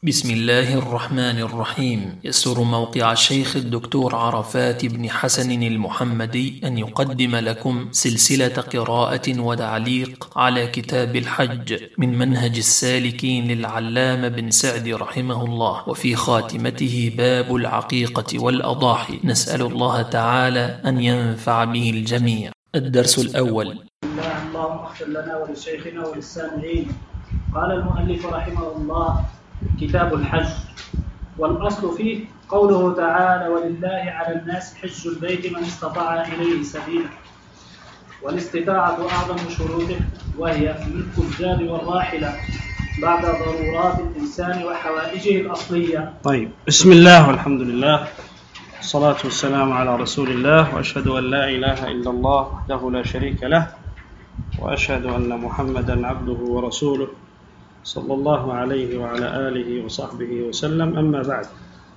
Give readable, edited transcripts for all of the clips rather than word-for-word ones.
بسم الله الرحمن الرحيم. يسر موقع الشيخ الدكتور عرفات بن حسن المحمدي أن يقدم لكم سلسلة قراءة وتعليق على كتاب الحج من منهج السالكين للعلامة بن سعد رحمه الله، وفي خاتمته باب العقيقة والأضاحي. نسأل الله تعالى أن ينفع به الجميع. الدرس الأول. اللهم اغفر لنا ولشيخنا وللسامعين. قال المؤلف رحمه الله: كتاب الحج، والأصل فيه قوله تعالى: ولله على الناس حج البيت من استطاع إليه سبيلا. والاستطاعة أعظم شروطه، وهي ملك الزاد والراحلة بعد ضرورات الإنسان وحوائجه الأصلية. طيب، بسم الله والحمد لله، الصلاة والسلام على رسول الله، وأشهد أن لا إله إلا الله وحده لا شريك له، وأشهد أن محمدا عبده ورسوله صلى الله عليه وعلى آله وصحبه وسلم. أما بعد،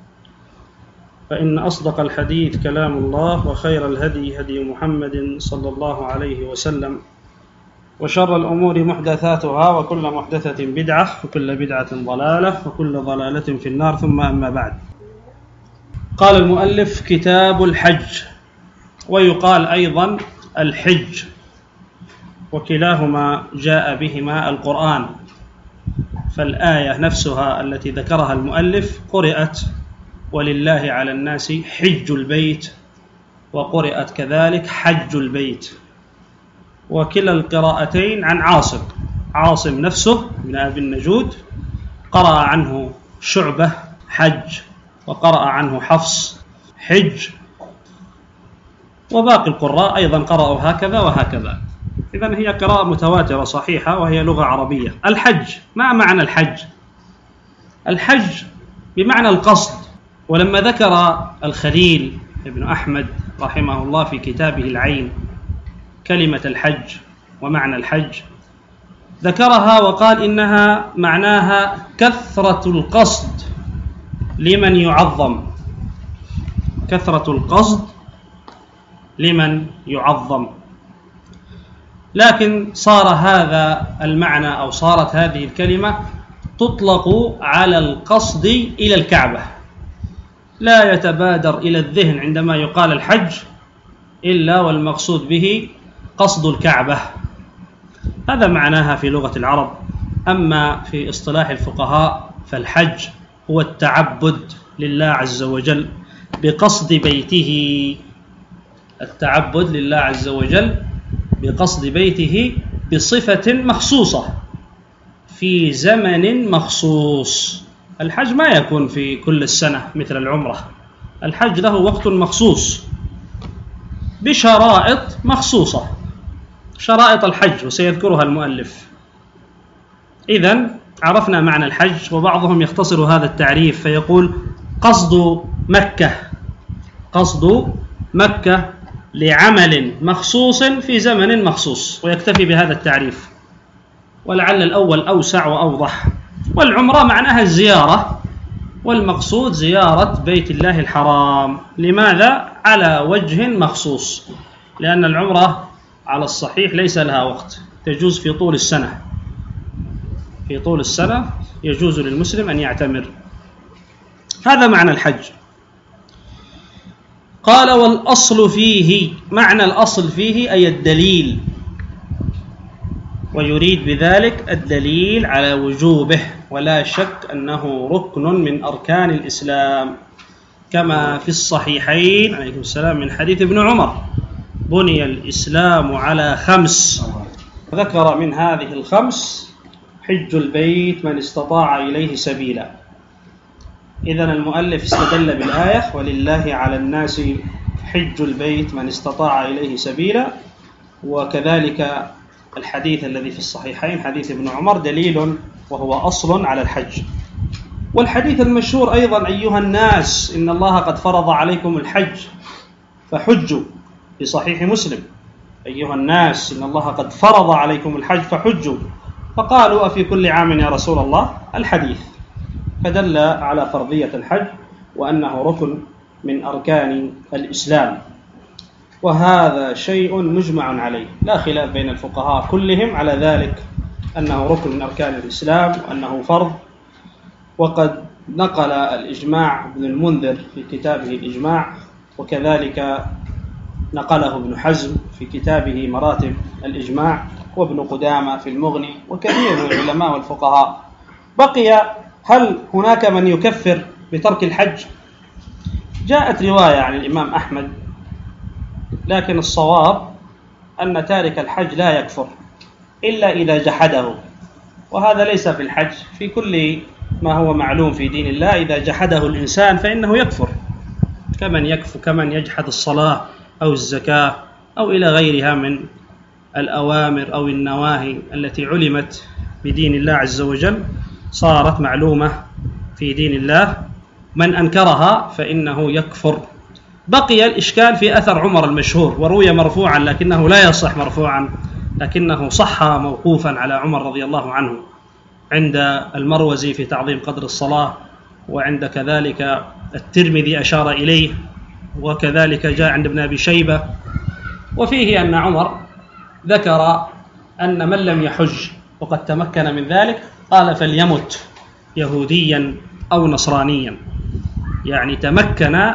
فإن أصدق الحديث كلام الله، وخير الهدي هدي محمد صلى الله عليه وسلم، وشر الأمور محدثاتها، وكل محدثة بدعة، وكل بدعة ضلالة، وكل ضلالة في النار. ثم أما بعد، قال المؤلف: كتاب الحج، ويقال أيضا الحج، وكلاهما جاء بهما القرآن. فالآية نفسها التي ذكرها المؤلف قرأت: ولله على الناس حج البيت، وقرأت كذلك حج البيت، وكلا القراءتين عن عاصم نفسه من أبي النجود قرأ عنه شعبة حج، وقرأ عنه حفص حج، وباقي القراء أيضا قرأوا هكذا وهكذا. إذن هي قراءة متواترة صحيحة، وهي لغة عربية. الحج، ما معنى الحج؟ الحج بمعنى القصد. ولما ذكر الخليل ابن أحمد رحمه الله في كتابه العين كلمة الحج ومعنى الحج، ذكرها وقال إنها معناها كثرة القصد لمن يعظم، كثرة القصد لمن يعظم. لكن صار هذا المعنى، أو صارت هذه الكلمة تطلق على القصد إلى الكعبة. لا يتبادر إلى الذهن عندما يقال الحج إلا والمقصود به قصد الكعبة. هذا معناها في لغة العرب. أما في اصطلاح الفقهاء فالحج هو التعبد لله عز وجل بقصد بيته، التعبد لله عز وجل بقصد بيته بصفة مخصوصة في زمن مخصوص. الحج ما يكون في كل السنة مثل العمرة، الحج له وقت مخصوص بشرائط مخصوصة، شرائط الحج وسيذكرها المؤلف. إذن عرفنا معنى الحج. وبعضهم يختصر هذا التعريف فيقول: قصد مكة، قصد مكة لعمل مخصوص في زمن مخصوص، ويكتفي بهذا التعريف، ولعل الأول أوسع وأوضح. والعمرة معناها الزيارة، والمقصود زيارة بيت الله الحرام. لماذا؟ على وجه مخصوص، لأن العمرة على الصحيح ليس لها وقت، تجوز في طول السنة، في طول السنة يجوز للمسلم أن يعتمر. هذا معنى الحج. قال: والأصل فيه، معنى الأصل فيه أي الدليل، ويريد بذلك الدليل على وجوبه، ولا شك أنه ركن من أركان الإسلام، كما في الصحيحين عليكم السلام من حديث ابن عمر: بني الإسلام على 5، ذكر من هذه الخمس حج البيت من استطاع إليه سبيلا. إذن المؤلف استدل بالآية: ولله على الناس حج البيت من استطاع إليه سبيلا، وكذلك الحديث الذي في الصحيحين حديث ابن عمر دليل وهو أصل على الحج. والحديث المشهور أيضا: أيها الناس إن الله قد فرض عليكم الحج فحجوا، في صحيح مسلم: أيها الناس إن الله قد فرض عليكم الحج فحجوا. فقالوا: أفي كل عام يا رسول الله؟ الحديث، فدل على فرضية الحج وأنه ركن من أركان الإسلام. وهذا شيء مجمع عليه، لا خلاف بين الفقهاء كلهم على ذلك، أنه ركن من أركان الإسلام وأنه فرض. وقد نقل الإجماع ابن المنذر في كتابه الإجماع، وكذلك نقله ابن حزم في كتابه مراتب الإجماع، وابن قدامة في المغني، وكثير من العلماء والفقهاء. بقي هل هناك من يكفر بترك الحج؟ جاءت رواية عن الإمام أحمد، لكن الصواب أن تارك الحج لا يكفر إلا إذا جحده، وهذا ليس في الحج، في كل ما هو معلوم في دين الله إذا جحده الإنسان فإنه يكفر، كمن يجحد الصلاة أو الزكاة أو إلى غيرها من الأوامر أو النواهي التي علمت بدين الله عز وجل، صارت معلومة في دين الله، من أنكرها فإنه يكفر. بقي الإشكال في أثر عمر المشهور، وروي مرفوعا لكنه لا يصح مرفوعا، لكنه صح موقوفا على عمر رضي الله عنه عند المروزي في تعظيم قدر الصلاة، وعند كذلك الترمذي أشار إليه، وكذلك جاء عند ابن أبي شيبة. وفيه أن عمر ذكر أن من لم يحج وقد تمكن من ذلك قال فليمت يهوديا أو نصرانيا، يعني تمكن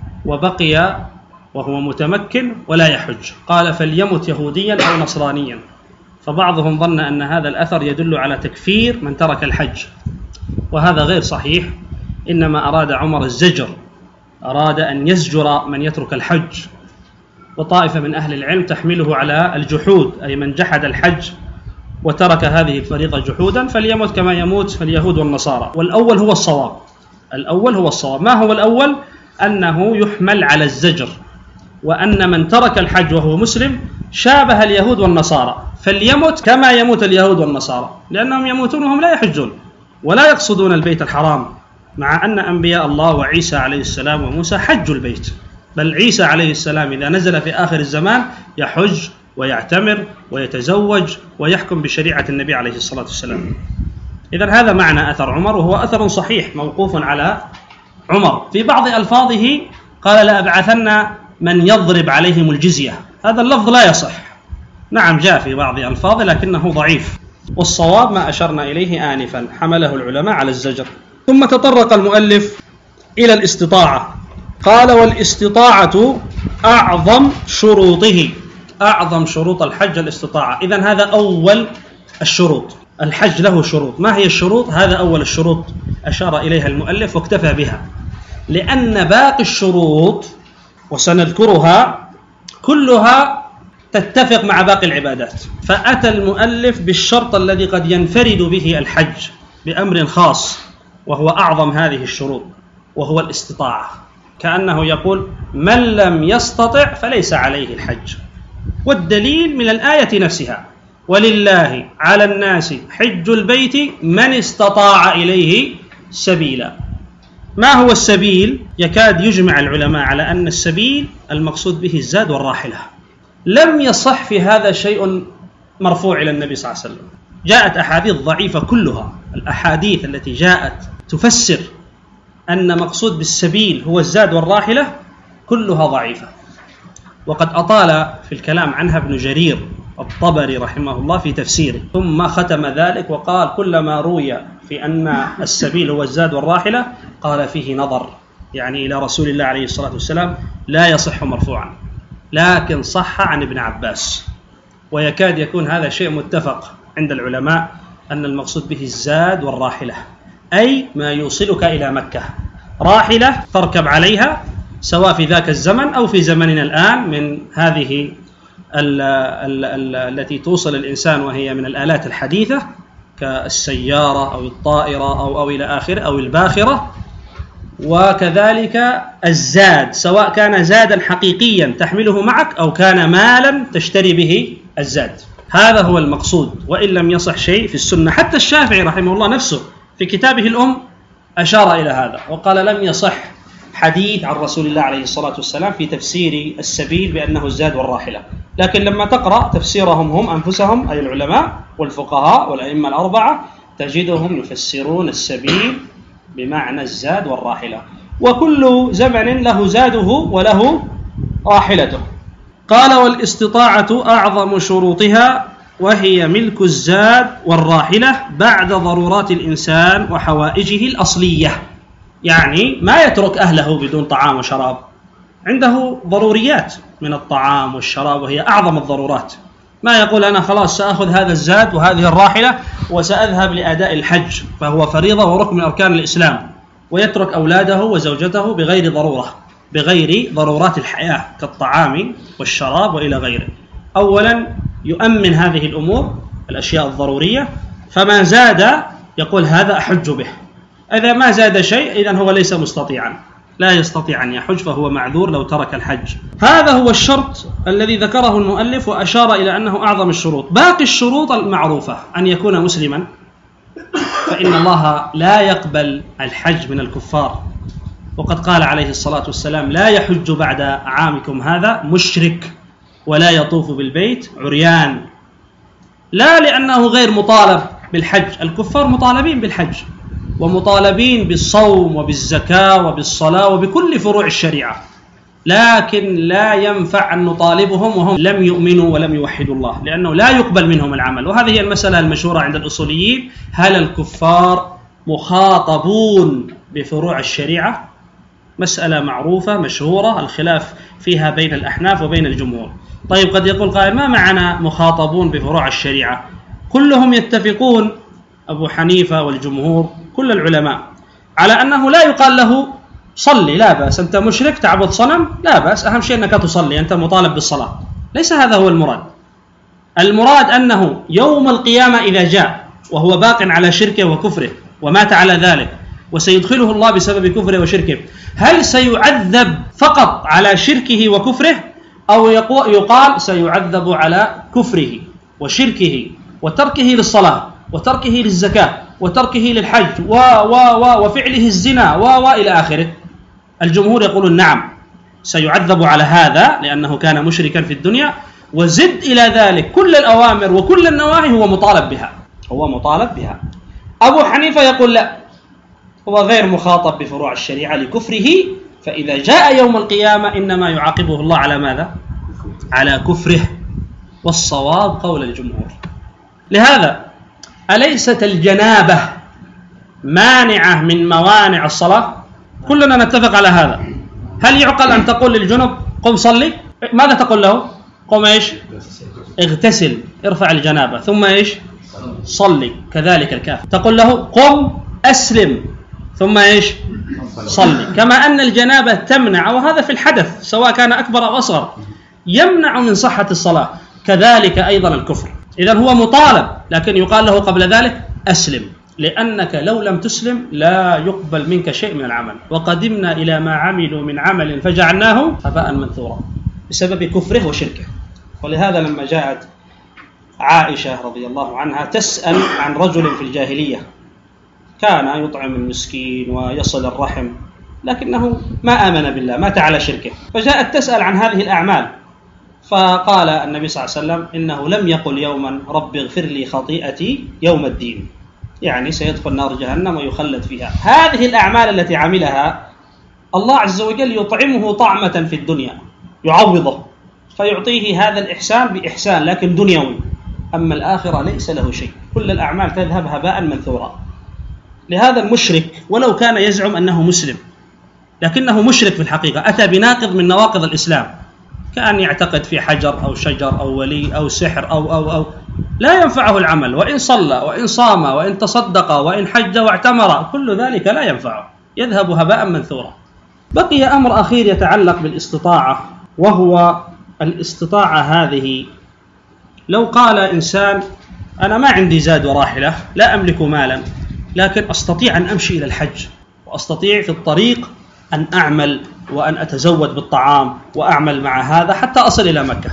وبقي وهو متمكن ولا يحج، قال فليمت يهوديا أو نصرانيا. فبعضهم ظن أن هذا الأثر يدل على تكفير من ترك الحج، وهذا غير صحيح، إنما أراد عمر الزجر، أراد أن يزجر من يترك الحج. وطائفة من أهل العلم تحمله على الجحود، أي من جحد الحج وترك هذه الفريضة جحودا فليمت كما يموت اليهود والنصارى. والأول هو الصواب، الأول هو الصواب. ما هو الأول؟ أنه يحمل على الزجر، وأن من ترك الحج وهو مسلم شابه اليهود والنصارى، فليمت كما يموت اليهود والنصارى، لأنهم يموتون وهم لا يحجون ولا يقصدون البيت الحرام، مع أن أنبياء الله وعيسى عليه السلام وموسى حجوا البيت، بل عيسى عليه السلام إذا نزل في آخر الزمان يحج ويعتمر ويتزوج ويحكم بشريعة النبي عليه الصلاة والسلام. إذن هذا معنى أثر عمر، وهو أثر صحيح موقوف على عمر. في بعض ألفاظه قال لأبعثن من يضرب عليهم الجزية، هذا اللفظ لا يصح، نعم جاء في بعض ألفاظه لكنه ضعيف، والصواب ما أشرنا إليه آنفا، حمله العلماء على الزجر. ثم تطرق المؤلف إلى الاستطاعة، قال والاستطاعة أعظم شروطه، أعظم شروط الحج الاستطاعة. إذن هذا أول الشروط، الحج له شروط. ما هي الشروط؟ هذا أول الشروط أشار إليها المؤلف واكتفى بها، لأن باقي الشروط وسنذكرها كلها تتفق مع باقي العبادات، فأتى المؤلف بالشرط الذي قد ينفرد به الحج بأمر خاص، وهو أعظم هذه الشروط، وهو الاستطاعة. كأنه يقول من لم يستطع فليس عليه الحج، والدليل من الآية نفسها، ولله على الناس حج البيت من استطاع إليه سبيلا. ما هو السبيل؟ يكاد يجمع العلماء على أن السبيل المقصود به الزاد والراحلة. لم يصح في هذا شيء مرفوع إلى النبي صلى الله عليه وسلم، جاءت أحاديث ضعيفة كلها، الأحاديث التي جاءت تفسر أن مقصود بالسبيل هو الزاد والراحلة كلها ضعيفة، وقد أطال في الكلام عنها ابن جرير الطبري رحمه الله في تفسيره، ثم ختم ذلك وقال كل ما روي في أن السبيل هو الزاد والراحلة قال فيه نظر، يعني إلى رسول الله عليه الصلاة والسلام لا يصح مرفوعا، لكن صح عن ابن عباس. ويكاد يكون هذا شيء متفق عند العلماء أن المقصود به الزاد والراحلة، أي ما يوصلك إلى مكة، راحلة تركب عليها سواء في ذاك الزمن أو في زمننا الآن من هذه التي توصل الإنسان وهي من الآلات الحديثة كالسيارة أو الطائرة أو إلى آخره أو الباخرة. وكذلك الزاد سواء كان زادا حقيقيا تحمله معك أو كان مالا تشتري به الزاد، هذا هو المقصود، وإن لم يصح شيء في السنة. حتى الشافعي رحمه الله نفسه في كتابه الأم أشار إلى هذا وقال لم يصح حديث عن رسول الله عليه الصلاة والسلام في تفسير السبيل بأنه الزاد والراحلة، لكن لما تقرأ تفسيرهم هم أنفسهم أي العلماء والفقهاء والأئمة الأربعة تجدهم يفسرون السبيل بمعنى الزاد والراحلة، وكل زمن له زاده وله راحلته. قال والاستطاعة أعظم شروطها وهي ملك الزاد والراحلة بعد ضرورات الإنسان وحوائجه الأصلية، يعني ما يترك أهله بدون طعام وشراب، عنده ضروريات من الطعام والشراب وهي أعظم الضرورات. ما يقول أنا خلاص سأخذ هذا الزاد وهذه الراحلة وسأذهب لأداء الحج، فهو فريضة وركن من أركان الإسلام، ويترك أولاده وزوجته بغير ضرورة، بغير ضرورات الحياة كالطعام والشراب وإلى غيره. أولا يؤمن هذه الأمور الأشياء الضرورية، فما زاد يقول هذا أحج به. إذا ما زاد شيء إذن هو ليس مستطيعا، لا يستطيع أن يحج، فهو معذور لو ترك الحج. هذا هو الشرط الذي ذكره المؤلف وأشار إلى أنه أعظم الشروط. باقي الشروط المعروفة أن يكون مسلما، فإن الله لا يقبل الحج من الكفار، وقد قال عليه الصلاة والسلام لا يحج بعد عامكم هذا مشرك ولا يطوف بالبيت عريان. لا لأنه غير مطالب بالحج، الكفار مطالبين بالحج ومطالبين بالصوم وبالزكاة وبالصلاة وبكل فروع الشريعة، لكن لا ينفع أن نطالبهم وهم لم يؤمنوا ولم يوحدوا الله، لأنه لا يقبل منهم العمل. وهذه هي المسألة المشهورة عند الأصوليين، هل الكفار مخاطبون بفروع الشريعة؟ مسألة معروفة مشهورة الخلاف فيها بين الأحناف وبين الجمهور. طيب قد يقول قائل ما معنى مخاطبون بفروع الشريعة؟ كلهم يتفقون، أبو حنيفة والجمهور كل العلماء، على أنه لا يقال له صلي، لا بأس، أنت مشرك تعبد صنم لا بأس، أهم شيء أنك تصلي، أنت مطالب بالصلاة. ليس هذا هو المراد. المراد أنه يوم القيامة إذا جاء وهو باق على شركه وكفره ومات على ذلك وسيدخله الله بسبب كفره وشركه، هل سيعذب فقط على شركه وكفره، أو يقال سيعذب على كفره وشركه وتركه للصلاة وتركه للزكاة وتركه للحج وفعله الزنا وإلى آخره؟ الجمهور يقولون نعم سيعذب على هذا لأنه كان مشركا في الدنيا، وزد إلى ذلك كل الأوامر وكل النواهي هو مطالب بها، هو مطالب بها. أبو حنيفة يقول لا، هو غير مخاطب بفروع الشريعة لكفره، فإذا جاء يوم القيامة إنما يعاقبه الله على ماذا؟ على كفره، والصواب قول الجمهور. لهذا أليست الجنابة مانعة من موانع الصلاة؟ كلنا نتفق على هذا. هل يعقل أن تقول للجنب قم صلي؟ ماذا تقول له؟ قم إيش؟ اغتسل، ارفع الجنابة، ثم إيش؟ صلي. كذلك الكافر تقول له قم أسلم، ثم إيش؟ صلي. كما أن الجنابة تمنع، وهذا في الحدث سواء كان أكبر أو أصغر، يمنع من صحة الصلاة، كذلك أيضا الكفر. إذن هو مطالب، لكن يقال له قبل ذلك أسلم، لأنك لو لم تسلم لا يقبل منك شيء من العمل. وقدمنا إلى ما عملوا من عمل فجعلناه هباء منثورا بسبب كفره وشركه. ولهذا لما جاءت عائشة رضي الله عنها تسأل عن رجل في الجاهلية كان يطعم المسكين ويصل الرحم، لكنه ما آمن بالله، مات على شركه، فجاءت تسأل عن هذه الأعمال، فقال النبي صلى الله عليه وسلم إنه لم يقل يوما رب اغفر لي خطيئتي يوم الدين، يعني سيدخل نار جهنم ويخلد فيها. هذه الأعمال التي عملها الله عز وجل يطعمه طعمة في الدنيا، يعوضه فيعطيه هذا الإحسان بإحسان لكن دنيوي، أما الآخرة ليس له شيء، كل الأعمال تذهب هباء منثورا. لهذا المشرك ولو كان يزعم أنه مسلم لكنه مشرك في الحقيقة، أتى بناقض من نواقض الإسلام، كأن يعتقد في حجر أو شجر أو ولي أو سحر أو لا ينفعه العمل، وإن صلى وإن صام وإن تصدق وإن حج واعتمر كل ذلك لا ينفعه، يذهب هباء منثورا. بقي أمر أخير يتعلق بالاستطاعة، وهو الاستطاعة هذه لو قال إنسان أنا ما عندي زاد وراحلة، لا أملك مالا، لكن أستطيع أن أمشي إلى الحج، وأستطيع في الطريق أن أعمل وأن أتزود بالطعام وأعمل مع هذا حتى أصل إلى مكة،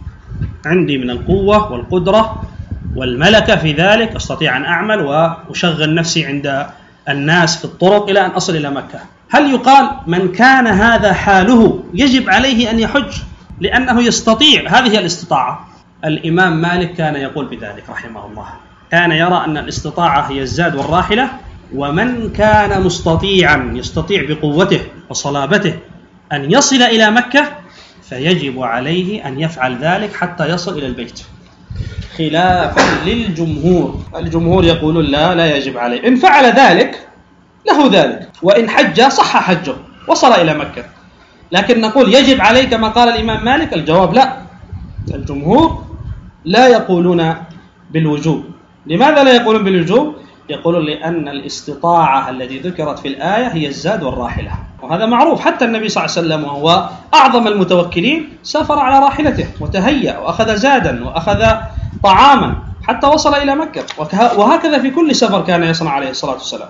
عندي من القوة والقدرة والملكة في ذلك، أستطيع أن أعمل وأشغل نفسي عند الناس في الطرق إلى أن أصل إلى مكة. هل يقال من كان هذا حاله يجب عليه أن يحج لأنه يستطيع؟ هذه هي الاستطاعة. الإمام مالك كان يقول بذلك رحمه الله، كان يرى أن الاستطاعة هي الزاد والراحلة، ومن كان مستطيعا يستطيع بقوته وصلابته أن يصل إلى مكة فيجب عليه أن يفعل ذلك حتى يصل إلى البيت. خلافا للجمهور. الجمهور يقولون لا يجب عليه، إن فعل ذلك له ذلك، وإن حج صح حجه وصل إلى مكة. لكن نقول يجب عليه كما قال الإمام مالك؟ الجواب لا، الجمهور لا يقولون بالوجوب. لماذا لا يقولون بالوجوب؟ يقولون لأن الاستطاعة التي ذكرت في الآية هي الزاد والراحلة، وهذا معروف. حتى النبي صلى الله عليه وسلم وهو أعظم المتوكلين سافر على راحلته وتهيأ وأخذ زادا وأخذ طعاما حتى وصل إلى مكة، وهكذا في كل سفر كان يصنع عليه الصلاة والسلام.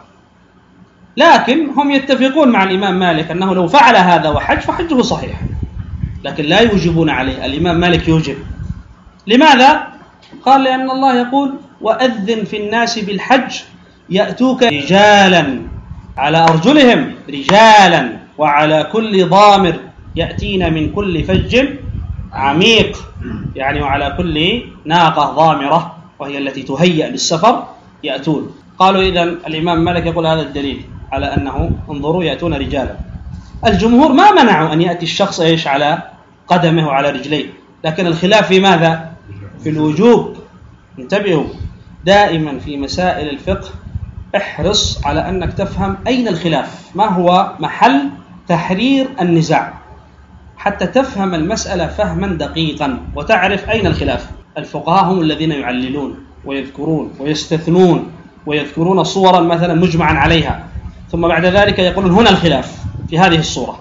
لكن هم يتفقون مع الإمام مالك أنه لو فعل هذا وحج فحجه صحيح، لكن لا يوجبون عليه. الإمام مالك يوجب. لماذا؟ قال لأن الله يقول وأذن في الناس بالحج يأتوك رجالا على أرجلهم رجالا وعلى كل ضامر يأتين من كل فج عميق، يعني وعلى كل ناقة ضامرة وهي التي تهيأ للسفر يأتون. قالوا إذن الإمام مالك يقول هذا الدليل على أنه انظروا يأتون رجالا. الجمهور ما منعوا أن يأتي الشخص على قدمه وعلى رجليه، لكن الخلاف في ماذا؟ في الوجوب. انتبهوا دائما في مسائل الفقه، احرص على أنك تفهم أين الخلاف، ما هو محل تحرير النزاع، حتى تفهم المسألة فهما دقيقا وتعرف أين الخلاف. الفقهاء هم الذين يعللون ويذكرون ويستثنون ويذكرون صورا مثلا مجمعا عليها، ثم بعد ذلك يقولون هنا الخلاف في هذه الصورة.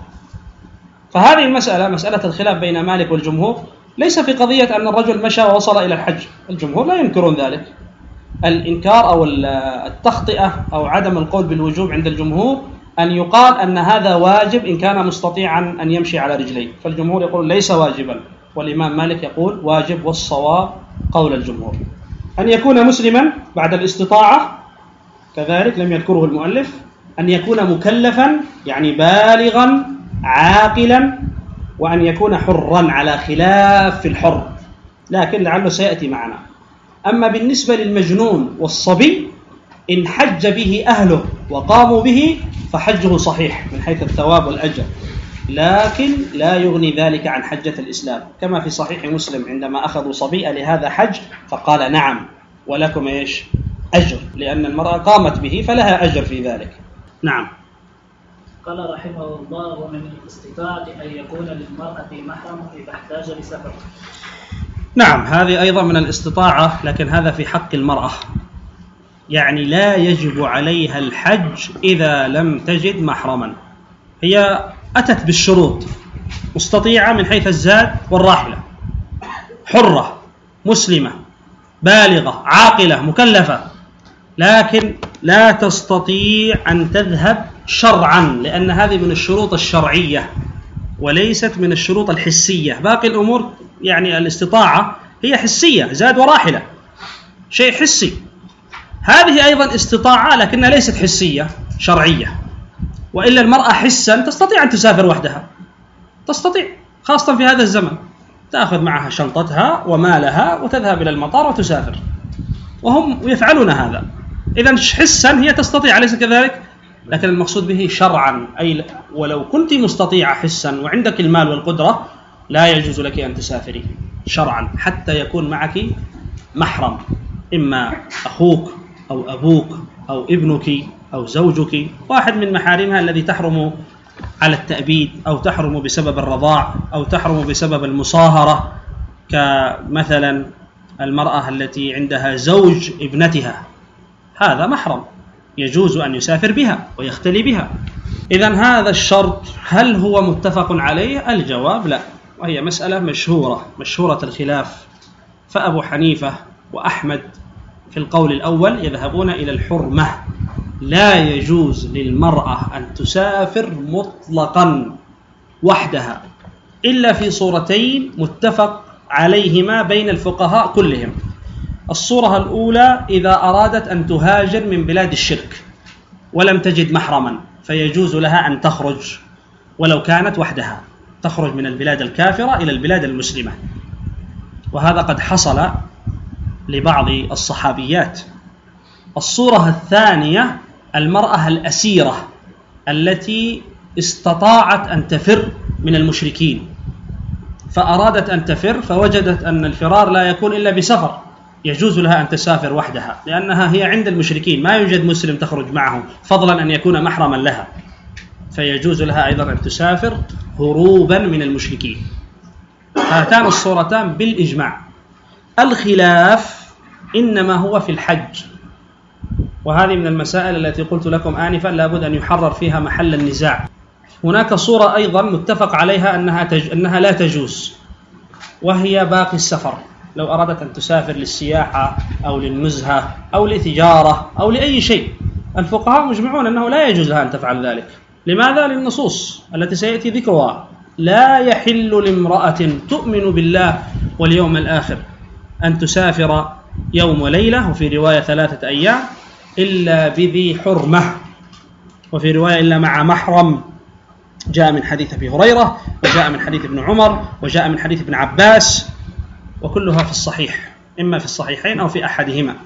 فهذه المسألة، مسألة الخلاف بين مالك والجمهور، ليس في قضية أن الرجل مشى ووصل إلى الحج. الجمهور لا ينكرون ذلك. الإنكار أو التخطئة أو عدم القول بالوجوب عند الجمهور أن يقال أن هذا واجب إن كان مستطيعا أن يمشي على رجليه، فالجمهور يقول ليس واجبا، والإمام مالك يقول واجب، والصواب قول الجمهور. أن يكون مسلما بعد الاستطاعة كذلك لم يذكره المؤلف، أن يكون مكلفا يعني بالغا عاقلا، وأن يكون حرا على خلاف في الحر، لكن لعله سيأتي معنا. أما بالنسبة للمجنون والصبي إن حج به أهله وقاموا به فحجه صحيح من حيث الثواب والأجر، لكن لا يغني ذلك عن حجة الإسلام، كما في صحيح مسلم عندما أخذوا صبيئة لهذا حج فقال نعم ولكم أجر، لأن المرأة قامت به فلها أجر في ذلك. نعم. قال رحمه الله ومن الاستطاعة أن يكون للمرأة محرم إذا احتاج لسفر. نعم، هذه أيضا من الاستطاعة، لكن هذا في حق المرأة، يعني لا يجب عليها الحج إذا لم تجد محرما. هي أتت بالشروط، مستطيعة من حيث الزاد والراحلة، حرة مسلمة بالغة عاقلة مكلفة، لكن لا تستطيع أن تذهب شرعا، لأن هذه من الشروط الشرعية وليست من الشروط الحسية. باقي الأمور يعني الاستطاعة هي حسية، زاد وراحلة شيء حسي، هذه أيضا استطاعة لكنها ليست حسية شرعية. وإلا المرأة حسا تستطيع أن تسافر وحدها، تستطيع، خاصة في هذا الزمن، تأخذ معها شنطتها ومالها وتذهب إلى المطار وتسافر، وهم يفعلون هذا. إذن حسا هي تستطيع، أليس كذلك؟ لكن المقصود به شرعا، أي ولو كنت مستطيعة حسا وعندك المال والقدرة لا يجوز لك أن تسافري شرعا حتى يكون معك محرم، إما أخوك أو أبوك أو ابنك أو زوجك، واحد من محارمها الذي تحرم على التأبيد أو تحرم بسبب الرضاع أو تحرم بسبب المصاهرة، كمثلا المرأة التي عندها زوج ابنتها، هذا محرم يجوز أن يسافر بها ويختلي بها. إذن هذا الشرط هل هو متفق عليه؟ الجواب لا، وهي مسألة مشهورة الخلاف. فأبو حنيفة وأحمد في القول الأول يذهبون إلى الحرمة، لا يجوز للمرأة أن تسافر مطلقا وحدها إلا في صورتين متفق عليهما بين الفقهاء كلهم. الصورة الأولى إذا أرادت أن تهاجر من بلاد الشرك ولم تجد محرما فيجوز لها أن تخرج ولو كانت وحدها، تخرج من البلاد الكافرة إلى البلاد المسلمة، وهذا قد حصل لبعض الصحابيات. الصورة الثانية المرأة الأسيرة التي استطاعت أن تفر من المشركين، فأرادت أن تفر فوجدت أن الفرار لا يكون إلا بسفر، يجوز لها أن تسافر وحدها، لأنها هي عند المشركين، ما يوجد مسلم تخرج معه فضلا أن يكون محرما لها، فيجوز لها أيضا أن تسافر هروبا من المشركين. هاتان الصورتان بالإجماع. الخلاف إنما هو في الحج، وهذه من المسائل التي قلت لكم آنفا لابد أن يحرر فيها محل النزاع. هناك صورة أيضا متفق عليها أنها لا تجوز، وهي باقي السفر. لو أرادت أن تسافر للسياحة أو للنزهة أو لتجارة أو لأي شيء، الفقهاء مجمعون أنه لا يجوز لها أن تفعل ذلك. لماذا؟ للنصوص التي سيأتي ذكرها. لا يحل لامرأة تؤمن بالله واليوم الآخر أن تسافر يوم وليلة، وفي رواية 3 أيام، إلا بذي حرمة، وفي رواية إلا مع محرم. جاء من حديث أبي هريرة، وجاء من حديث ابن عمر، وجاء من حديث ابن عباس، وكلها في الصحيح، إما في الصحيحين أو في أحدهما.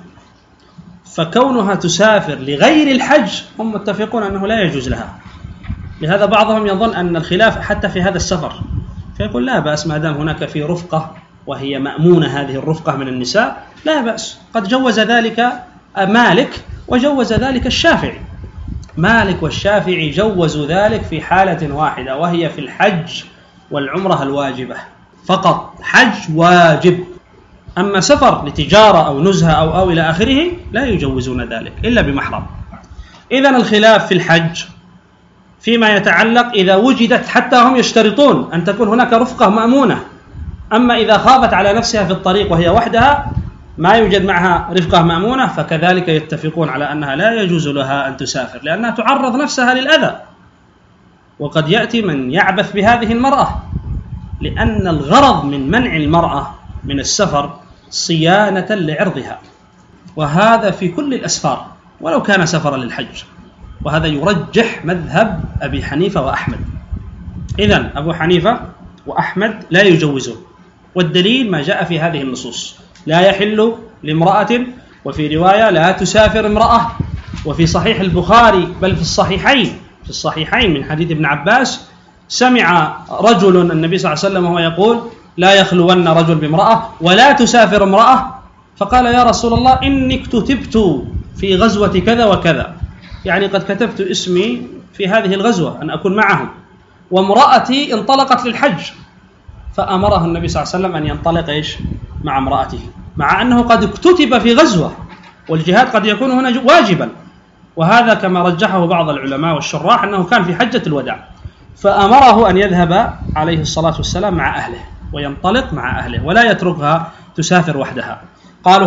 فكونها تسافر لغير الحج هم متفقون أنه لا يجوز لها. لهذا بعضهم يظن أن الخلاف حتى في هذا السفر، فيقول لا بأس ما دام هناك في رفقة وهي مأمونة هذه الرفقة من النساء، لا بأس. قد جوز ذلك مالك وجوز ذلك الشافعي. مالك والشافعي جوزوا ذلك في حالة واحدة، وهي في الحج والعمرة الواجبة فقط. حج واجب، أما سفر لتجارة أو نزهة أو إلى آخره لا يجوزون ذلك إلا بمحرم. إذن الخلاف في الحج فيما يتعلق إذا وجدت، حتى هم يشترطون أن تكون هناك رفقة مأمونة. أما إذا خافت على نفسها في الطريق وهي وحدها ما يوجد معها رفقة مأمونة، فكذلك يتفقون على أنها لا يجوز لها أن تسافر، لأنها تعرض نفسها للأذى. وقد يأتي من يعبث بهذه المرأة، لأن الغرض من منع المرأة من السفر صيانة لعرضها، وهذا في كل الأسفار ولو كان سفرا للحج. وهذا يرجح مذهب أبي حنيفة وأحمد. إذن أبو حنيفة وأحمد لا يجوزون، والدليل ما جاء في هذه النصوص: لا يحل لامرأة، وفي رواية لا تسافر امرأة، وفي صحيح البخاري بل في الصحيحين من حديث ابن عباس: سمع رجل النبي صلى الله عليه وسلم وهو يقول: لا يخلون رجل بامرأة ولا تسافر امرأة، فقال: يا رسول الله إني اكتتبت في غزوة كذا وكذا، يعني قد كتبت اسمي في هذه الغزوة أن أكون معهم، وامرأتي انطلقت للحج. فأمره النبي صلى الله عليه وسلم أن ينطلق مع امرأته، مع أنه قد اكتتب في غزوة، والجهاد قد يكون هنا واجبا. وهذا كما رجحه بعض العلماء والشراح أنه كان في حجة الوداع، فأمره أن يذهب عليه الصلاة والسلام مع أهله وينطلق مع أهله ولا يتركها تسافر وحدها. قالوا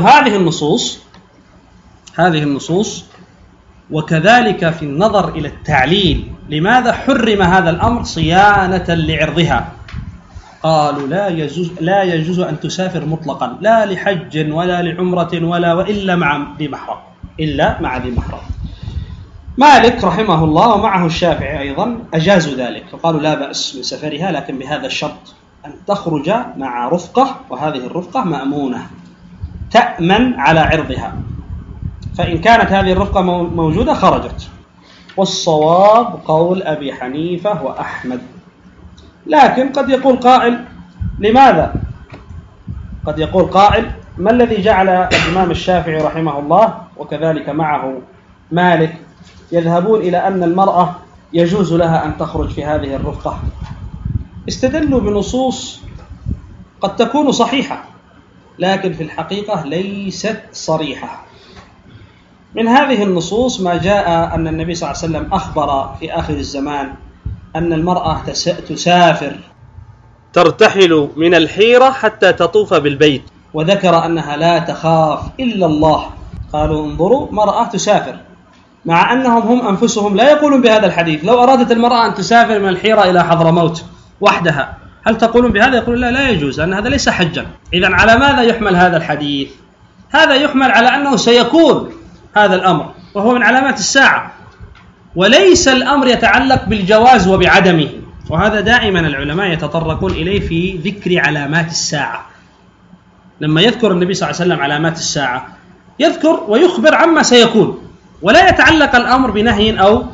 هذه النصوص وكذلك في النظر إلى التعليل لماذا حرم هذا الأمر صيانة لعرضها. قالوا لا يجوز أن تسافر مطلقا، لا لحج ولا لعمرة إلا مع ذي محرم. مالك رحمه الله ومعه الشافعي أيضا أجازوا ذلك، فقالوا لا بأس من سفرها، لكن بهذا الشرط: أن تخرج مع رفقة، وهذه الرفقة مأمونة تأمن على عرضها، فإن كانت هذه الرفقة موجودة خرجت. والصواب قول أبي حنيفة وأحمد. لكن قد يقول قائل: لماذا؟ قد يقول قائل: ما الذي جعل الإمام الشافعي رحمه الله وكذلك معه مالك يذهبون إلى أن المرأة يجوز لها أن تخرج في هذه الرفقة؟ استدلوا بنصوص قد تكون صحيحة لكن في الحقيقة ليست صريحة. من هذه النصوص ما جاء أن النبي صلى الله عليه وسلم أخبر في آخر الزمان أن المرأة تسافر ترتحل من الحيرة حتى تطوف بالبيت، وذكر أنها لا تخاف إلا الله. قالوا انظروا، مرأة تسافر، مع أنهم هم أنفسهم لا يقولون بهذا الحديث. لو أرادت المرأة أن تسافر من الحيرة إلى حضرموت وحدها، هل تقولون بهذا؟ يقولون لا يجوز، لأن هذا ليس حجا. إذن على ماذا يحمل هذا الحديث؟ هذا يحمل على أنه سيكون هذا الأمر، وهو من علامات الساعة، وليس الأمر يتعلق بالجواز وبعدمه. وهذا دائما العلماء يتطرقون إليه في ذكر علامات الساعة. لما يذكر النبي صلى الله عليه وسلم علامات الساعة يذكر ويخبر عما سيكون، ولا يتعلق الأمر بنهي أو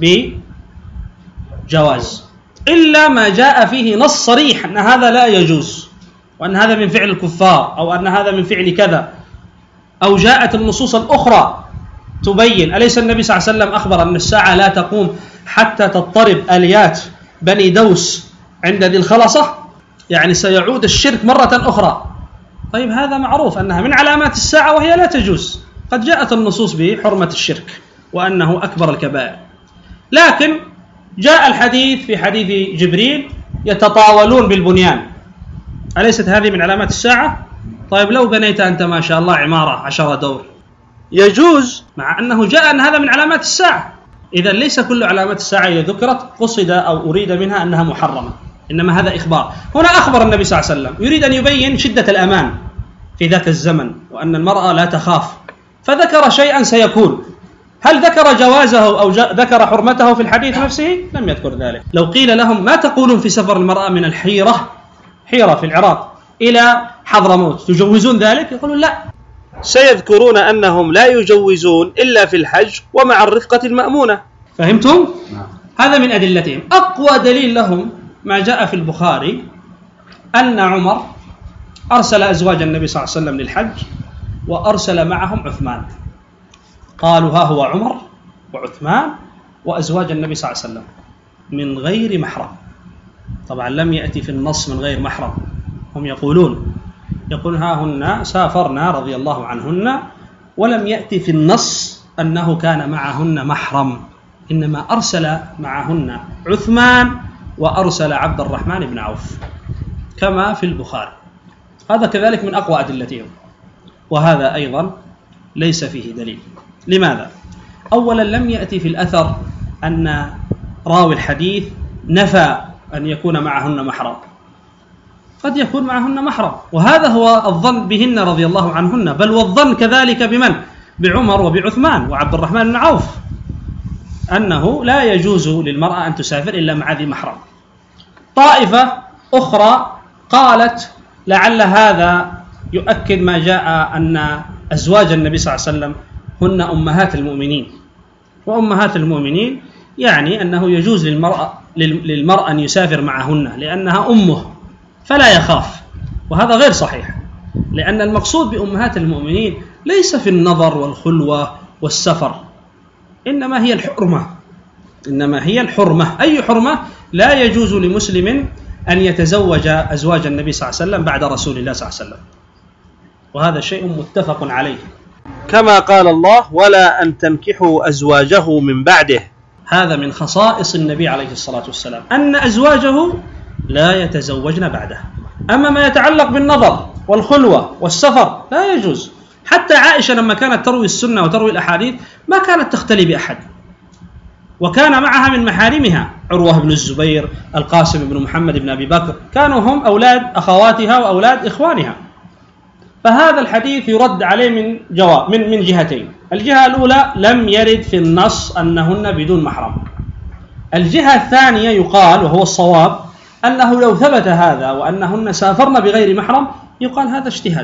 بجواز، إلا ما جاء فيه نص صريح أن هذا لا يجوز، وأن هذا من فعل الكفار، أو أن هذا من فعل كذا. أو جاءت النصوص الأخرى تبين. أليس النبي صلى الله عليه وسلم أخبر أن الساعة لا تقوم حتى تضطرب آليات بني دوس عند ذي الخلصة؟ يعني سيعود الشرك مرة أخرى. طيب هذا معروف أنها من علامات الساعة وهي لا تجوز، قد جاءت النصوص بحرمة الشرك وأنه أكبر الكبائر، لكن جاء الحديث في حديث جبريل يتطاولون بالبنيان، أليست هذه من علامات الساعة؟ طيب لو بنيت أنت ما شاء الله عمارة 10 دور يجوز، مع أنه جاء أن هذا من علامات الساعة. إذا ليس كل علامات الساعة إذا ذكرت قصد أو أريد منها أنها محرمة، إنما هذا إخبار. هنا أخبر النبي صلى الله عليه وسلم يريد أن يبين شدة الأمان في ذاك الزمن وأن المرأة لا تخاف، فذكر شيئا سيكون. هل ذكر جوازه أو ذكر حرمته في الحديث نفسه؟ لم يذكر ذلك. لو قيل لهم ما تقولون في سفر المرأة من الحيرة في العراق إلى حضرموت تجوزون ذلك؟ يقولون لا، سيذكرون أنهم لا يجوزون إلا في الحج ومع الرفقة المأمونة. فهمتم؟ هذا من أدلتهم. أقوى دليل لهم ما جاء في البخاري أن عمر أرسل أزواج النبي صلى الله عليه وسلم للحج وأرسل معهم عثمان. قالوا ها هو عمر وعثمان وأزواج النبي صلى الله عليه وسلم من غير محرم. طبعا لم يأتي في النص من غير محرم، هم يقولون ها هن سافرنا رضي الله عنهن، ولم يأتي في النص أنه كان معهن محرم، إنما أرسل معهن عثمان وأرسل عبد الرحمن بن عوف كما في البخاري. هذا كذلك من أقوى أدلتهم، وهذا أيضا ليس فيه دليل. لماذا؟ أولا لم يأتي في الأثر أن راوي الحديث نفى أن يكون معهن محرم، قد يكون معهن محرم، وهذا هو الظن بهن رضي الله عنهن، بل والظن كذلك بمن؟ بعمر وبعثمان وعبد الرحمن بن عوف، أنه لا يجوز للمرأة أن تسافر إلا مع ذي محرم. طائفة أخرى قالت لعل هذا يؤكد ما جاء أن أزواج النبي صلى الله عليه وسلم هن أمهات المؤمنين، وأمهات المؤمنين يعني أنه يجوز للمرأة أن يسافر معهن لأنها أمه فلا يخاف، وهذا غير صحيح، لأن المقصود بأمهات المؤمنين ليس في النظر والخلوة والسفر، إنما هي الحرمة. أي حرمة؟ لا يجوز لمسلم أن يتزوج أزواج النبي صلى الله عليه وسلم بعد رسول الله صلى الله عليه وسلم، وهذا شيء متفق عليه، كما قال الله ولا أن تنكحوا أزواجه من بعده. هذا من خصائص النبي عليه الصلاة والسلام أن أزواجه لا يتزوجن بعده. أما ما يتعلق بالنظر والخلوة والسفر لا يجوز. حتى عائشة لما كانت تروي السنة وتروي الأحاديث ما كانت تختلي بأحد، وكان معها من محارمها عروة بن الزبير، القاسم بن محمد بن أبي بكر، كانوا هم أولاد أخواتها وأولاد إخوانها. فهذا الحديث يرد عليه من جهتين. الجهة الأولى لم يرد في النص أنهن بدون محرم. الجهة الثانية يقال وهو الصواب أنه لو ثبت هذا وأنهن سافرن بغير محرم يقال هذا اجتهاد.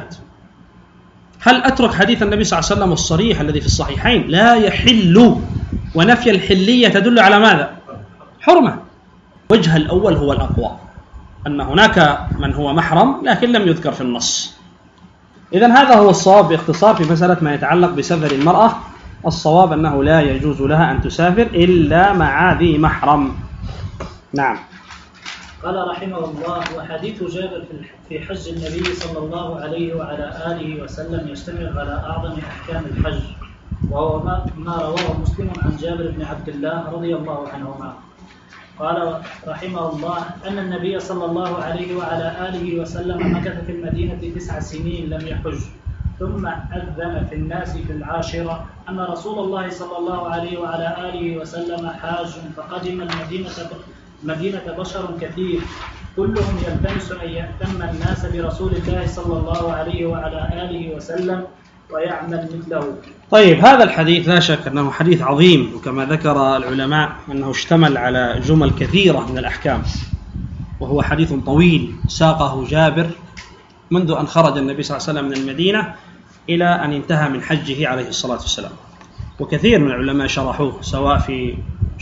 هل أترك حديث النبي صلى الله عليه وسلم الصريح الذي في الصحيحين لا يحل، ونفي الحلية تدل على ماذا؟ حرمة. وجه الأول هو الأقوى، أن هناك من هو محرم لكن لم يذكر في النص. إذن هذا هو الصواب باختصار في مسألة ما يتعلق بسفر المرأة. الصواب أنه لا يجوز لها أن تسافر إلا مع ذي محرم. نعم. قال رحمه الله: وحديث جابر في حج النبي صلى الله عليه وعلى آله وسلم يشتمل على أعظم أحكام الحج، وهو ما رواه مسلم عن جابر بن عبد الله رضي الله عنهما قال رحمه الله أن النبي صلى الله عليه وعلى آله وسلم مكث في المدينة 9 سنين لم يحج، ثم أذن في الناس في 10 أن رسول الله صلى الله عليه وعلى آله وسلم حاج، فقدم المدينة بشر كثير كلهم يلتمس أن يأتم الناس برسول الله صلى الله عليه وعلى آله وسلم ويعمل مثله. طيب، هذا الحديث لا شك أنه حديث عظيم، وكما ذكر العلماء أنه اشتمل على جمل كثيرة من الأحكام، وهو حديث طويل ساقه جابر منذ أن خرج النبي صلى الله عليه وسلم من المدينة إلى أن انتهى من حجه عليه الصلاة والسلام. وكثير من العلماء شرحوه، سواء في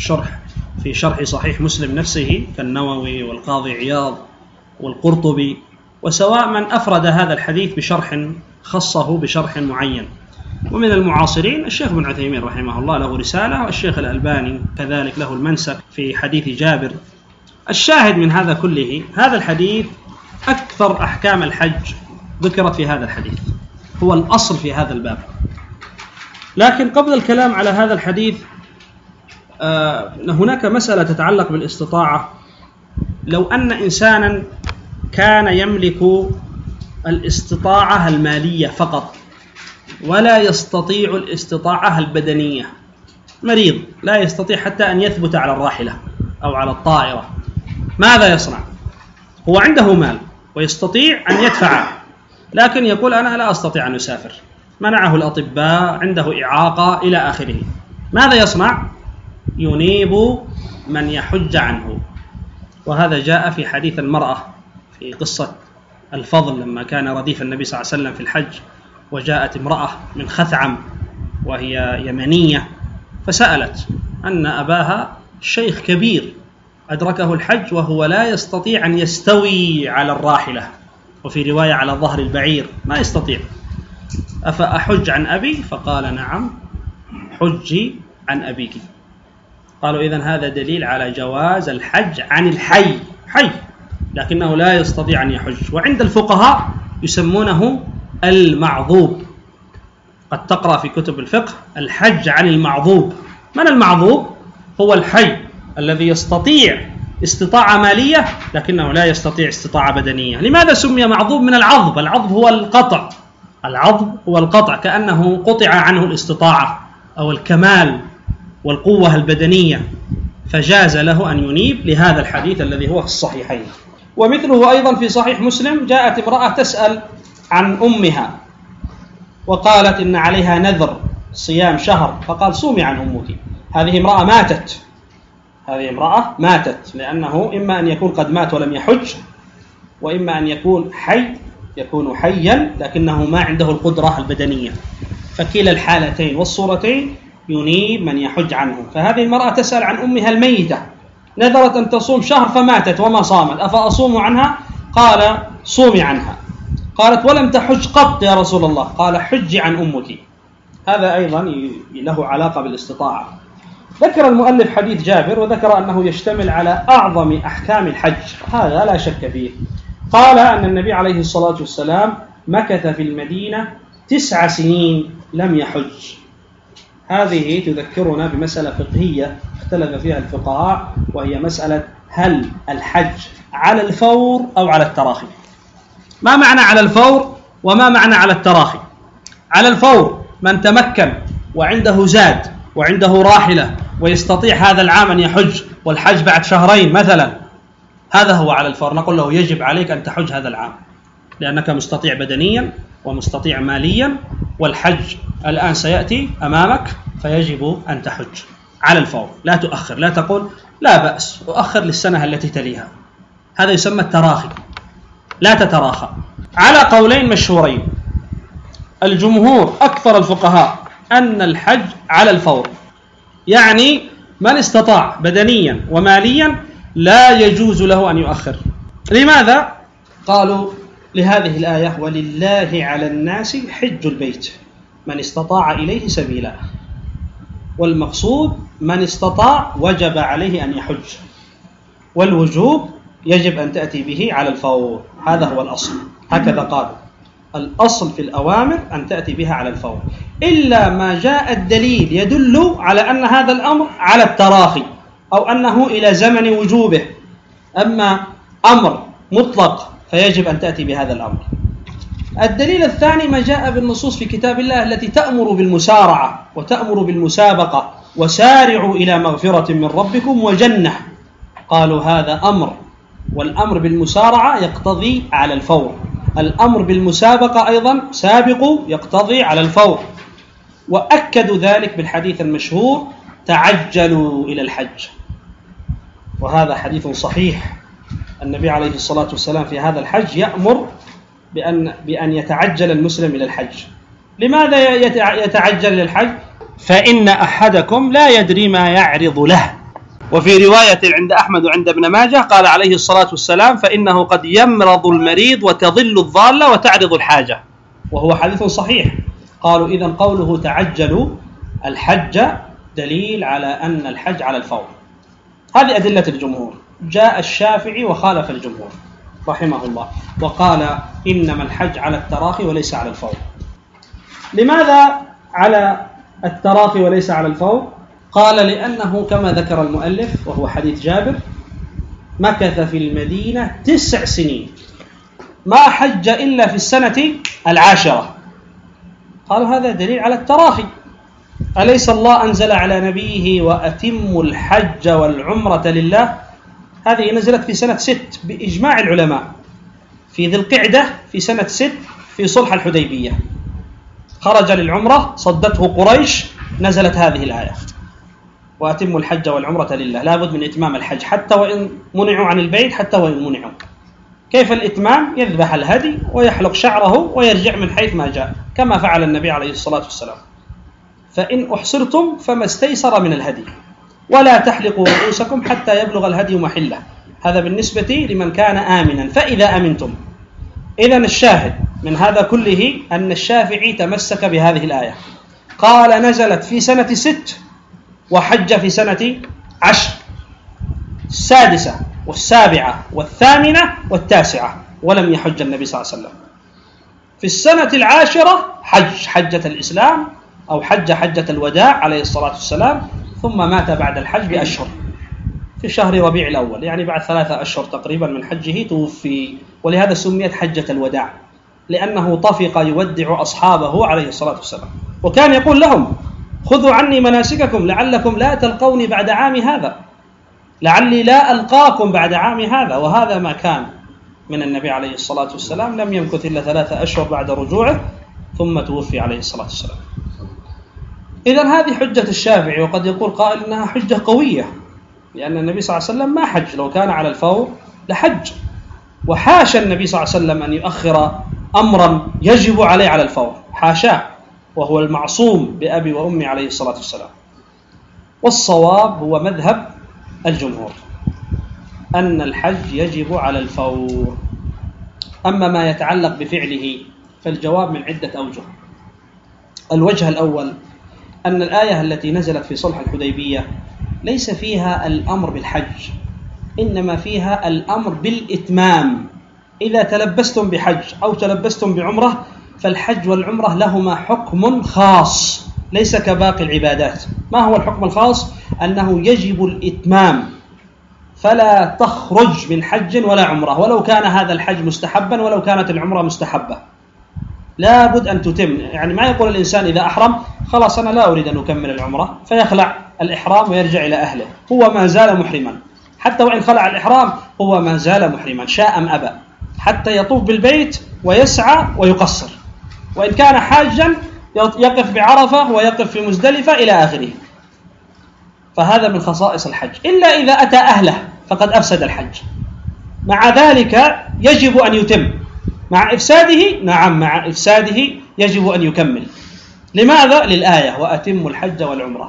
شرح صحيح مسلم نفسه كالنووي والقاضي عياض والقرطبي، وسواء من أفرد هذا الحديث بشرح خصه بشرح معين. ومن المعاصرين الشيخ ابن عثيمين رحمه الله له رسالة، والشيخ الألباني كذلك له المنسك في حديث جابر. الشاهد من هذا كله، هذا الحديث أكثر أحكام الحج ذكرت في هذا الحديث، هو الأصل في هذا الباب. لكن قبل الكلام على هذا الحديث هناك مسألة تتعلق بالاستطاعة. لو أن إنسانا كان يملك الاستطاعة المالية فقط ولا يستطيع الاستطاعة البدنية، مريض لا يستطيع حتى أن يثبت على الراحلة أو على الطائرة، ماذا يصنع؟ هو عنده مال ويستطيع أن يدفع، لكن يقول أنا لا أستطيع أن أسافر، منعه الأطباء، عنده إعاقة إلى آخره. ماذا يصنع؟ ينيب من يحج عنه. وهذا جاء في حديث المرأة في قصة الفضل لما كان رديف النبي صلى الله عليه وسلم في الحج، وجاءت امرأة من خثعم وهي يمنية فسألت أن أباها شيخ كبير أدركه الحج وهو لا يستطيع أن يستوي على الراحلة، وفي رواية على ظهر البعير ما يستطيع، أفأحج عن أبي؟ فقال نعم حجي عن أبيك. قالوا إذن هذا دليل على جواز الحج عن الحي، حي لكنه لا يستطيع أن يحج. وعند الفقهاء يسمونه المعضوب، قد تقرأ في كتب الفقه الحج عن المعضوب. من المعضوب؟ هو الحي الذي يستطيع استطاعة مالية لكنه لا يستطيع استطاعة بدنية. لماذا سمي معضوب؟ من العضب، العضب هو القطع، العضب هو القطع، كأنه قطع عنه الاستطاعة أو الكمال والقوة البدنية، فجاز له أن ينيب لهذا الحديث الذي هو في الصحيحين. ومثله أيضا في صحيح مسلم، جاءت امرأة تسأل عن أمها وقالت إن عليها نذر صيام شهر، فقال صومي عن أمك. هذه امرأة ماتت، هذه امرأة ماتت، لأنه إما أن يكون قد مات ولم يحج، وإما أن يكون حي، يكون حيا لكنه ما عنده القدرة البدنية، فكلا الحالتين والصورتين ينيب من يحج عنه. فهذه المرأة تسأل عن أمها الميتة، نذرت أن تصوم شهر فماتت وما صامت، أفأصوم عنها؟ قال صومي عنها. قالت ولم تحج قط يا رسول الله، قال حج عن أمك. هذا أيضا له علاقة بالاستطاعة. ذكر المؤلف حديث جابر وذكر أنه يشتمل على أعظم أحكام الحج، هذا لا شك فيه. قال أن النبي عليه الصلاة والسلام مكث في المدينة 9 سنين لم يحج. هذه تذكرنا بمسألة فقهية اختلف فيها الفقهاء، وهي مسألة هل الحج على الفور أو على التراخي؟ ما معنى على الفور وما معنى على التراخي؟ على الفور من تمكن وعنده زاد وعنده راحلة ويستطيع هذا العام أن يحج والحج بعد شهرين مثلا، هذا هو على الفور، نقول له يجب عليك أن تحج هذا العام لأنك مستطيع بدنيا ومستطيع ماليا، والحج الآن سيأتي أمامك فيجب أن تحج على الفور، لا تؤخر، لا تقول لا بأس أؤخر للسنة التي تليها، هذا يسمى التراخي، لا تتراخى. على قولين مشهورين، الجمهور أكثر الفقهاء أن الحج على الفور، يعني من استطاع بدنيا وماليا لا يجوز له أن يؤخر. لماذا؟ قالوا لهذه الآية ولله على الناس حج البيت من استطاع إليه سبيلا، والمقصود من استطاع وجب عليه أن يحج، والوجوب يجب أن تأتي به على الفور، هذا هو الأصل، هكذا قالوا الأصل في الأوامر أن تأتي بها على الفور، إلا ما جاء الدليل يدل على أن هذا الأمر على التراخي أو أنه إلى زمن وجوبه، أما أمر مطلق فيجب أن تأتي بهذا الأمر. الدليل الثاني ما جاء بالنصوص في كتاب الله التي تأمر بالمسارعة وتأمر بالمسابقة، وسارعوا إلى مغفرة من ربكم وجنة، قالوا هذا أمر، والأمر بالمسارعة يقتضي على الفور، الأمر بالمسابقة أيضا سابقوا يقتضي على الفور، وأكدوا ذلك بالحديث المشهور تعجلوا إلى الحج، وهذا حديث صحيح. النبي عليه الصلاة والسلام في هذا الحج يأمر بأن يتعجل المسلم إلى الحج. لماذا يتعجل إلى الحج؟ فإن أحدكم لا يدري ما يعرض له. وفي رواية عند أحمد وعند ابن ماجه قال عليه الصلاة والسلام فإنه قد يمرض المريض وتضل الضالة وتعرض الحاجة، وهو حديث صحيح. قالوا إذن قوله تعجلوا الحج دليل على أن الحج على الفور. هذه أدلة الجمهور. جاء الشافعي وخالف الجمهور رحمه الله وقال إنما الحج على التراخي وليس على الفور. لماذا على التراخي وليس على الفور؟ قال لأنه كما ذكر المؤلف وهو حديث جابر مكث في المدينة 9 سنين ما حج إلا في السنة 10. قالوا هذا دليل على التراخي. أليس الله أنزل على نبيه وأتموا الحج والعمرة لله؟ هذه نزلت في سنة 6 بإجماع العلماء في ذي القعدة في سنة 6 في صلح الحديبية. خرج للعمرة صدته قريش نزلت هذه الآية وأتموا الحج والعمرة لله. لا بد من إتمام الحج حتى وإن منعوا عن البيت، حتى وإن منعوا. كيف الإتمام؟ يذبح الهدي ويحلق شعره ويرجع من حيث ما جاء كما فعل النبي عليه الصلاة والسلام. فإن أحصرتم فما استيسر من الهدي ولا تحلقوا رؤوسكم حتى يبلغ الهدي محله. هذا بالنسبة لمن كان آمنا. فإذا أمنتم. إذن الشاهد من هذا كله أن الشافعي تمسك بهذه الآية. قال نزلت في سنة 6 وحج في سنة 10 السادسة والسابعة والثامنة والتاسعة ولم يحج النبي صلى الله عليه وسلم. في السنة 10 حجة الإسلام أو حجة الوداع عليه الصلاة والسلام، ثم مات بعد الحج بأشهر في شهر ربيع الأول، يعني بعد 3 أشهر تقريبا من حجه توفي. ولهذا سميت حجة الوداع لأنه طفق يودع أصحابه عليه الصلاة والسلام. وكان يقول لهم خذوا عني مناسككم لعلكم لا تلقوني بعد عام هذا، لعلي لا ألقاكم بعد عام هذا. وهذا ما كان من النبي عليه الصلاة والسلام. لم يمكث إلا 3 أشهر بعد رجوعه ثم توفي عليه الصلاة والسلام. إذن هذه حجة الشافعي. وقد يقول قائل إنها حجة قوية لأن النبي صلى الله عليه وسلم ما حج، لو كان على الفور لحج. وحاشا النبي صلى الله عليه وسلم أن يؤخر أمرا يجب عليه على الفور، حاشاه، وهو المعصوم بأبي وأمي عليه الصلاة والسلام. والصواب هو مذهب الجمهور أن الحج يجب على الفور. أما ما يتعلق بفعله فالجواب من عدة أوجه. الوجه الأول أن الآية التي نزلت في صلح الحديبية ليس فيها الأمر بالحج، إنما فيها الأمر بالإتمام. إذا تلبستم بحج أو تلبستم بعمرة فالحج والعمرة لهما حكم خاص ليس كباقي العبادات. ما هو الحكم الخاص؟ أنه يجب الإتمام، فلا تخرج من حج ولا عمرة ولو كان هذا الحج مستحبا ولو كانت العمرة مستحبة. لا بد أن تتم. يعني ما يقول الإنسان إذا أحرم خلاص أنا لا أريد أن أكمل العمرة فيخلع الإحرام ويرجع إلى أهله، هو ما زال محرما. حتى وإن خلع الإحرام هو ما زال محرما شاء أم أبى، حتى يطوف بالبيت ويسعى ويقصر. وإن كان حاجا يقف بعرفة ويقف في مزدلفة إلى آخره. فهذا من خصائص الحج، إلا إذا أتى أهله فقد أفسد الحج. مع ذلك يجب أن يتم. مع إفساده، نعم مع إفساده يجب أن يكمل. لماذا؟ للآية وأتموا الحج والعمرة.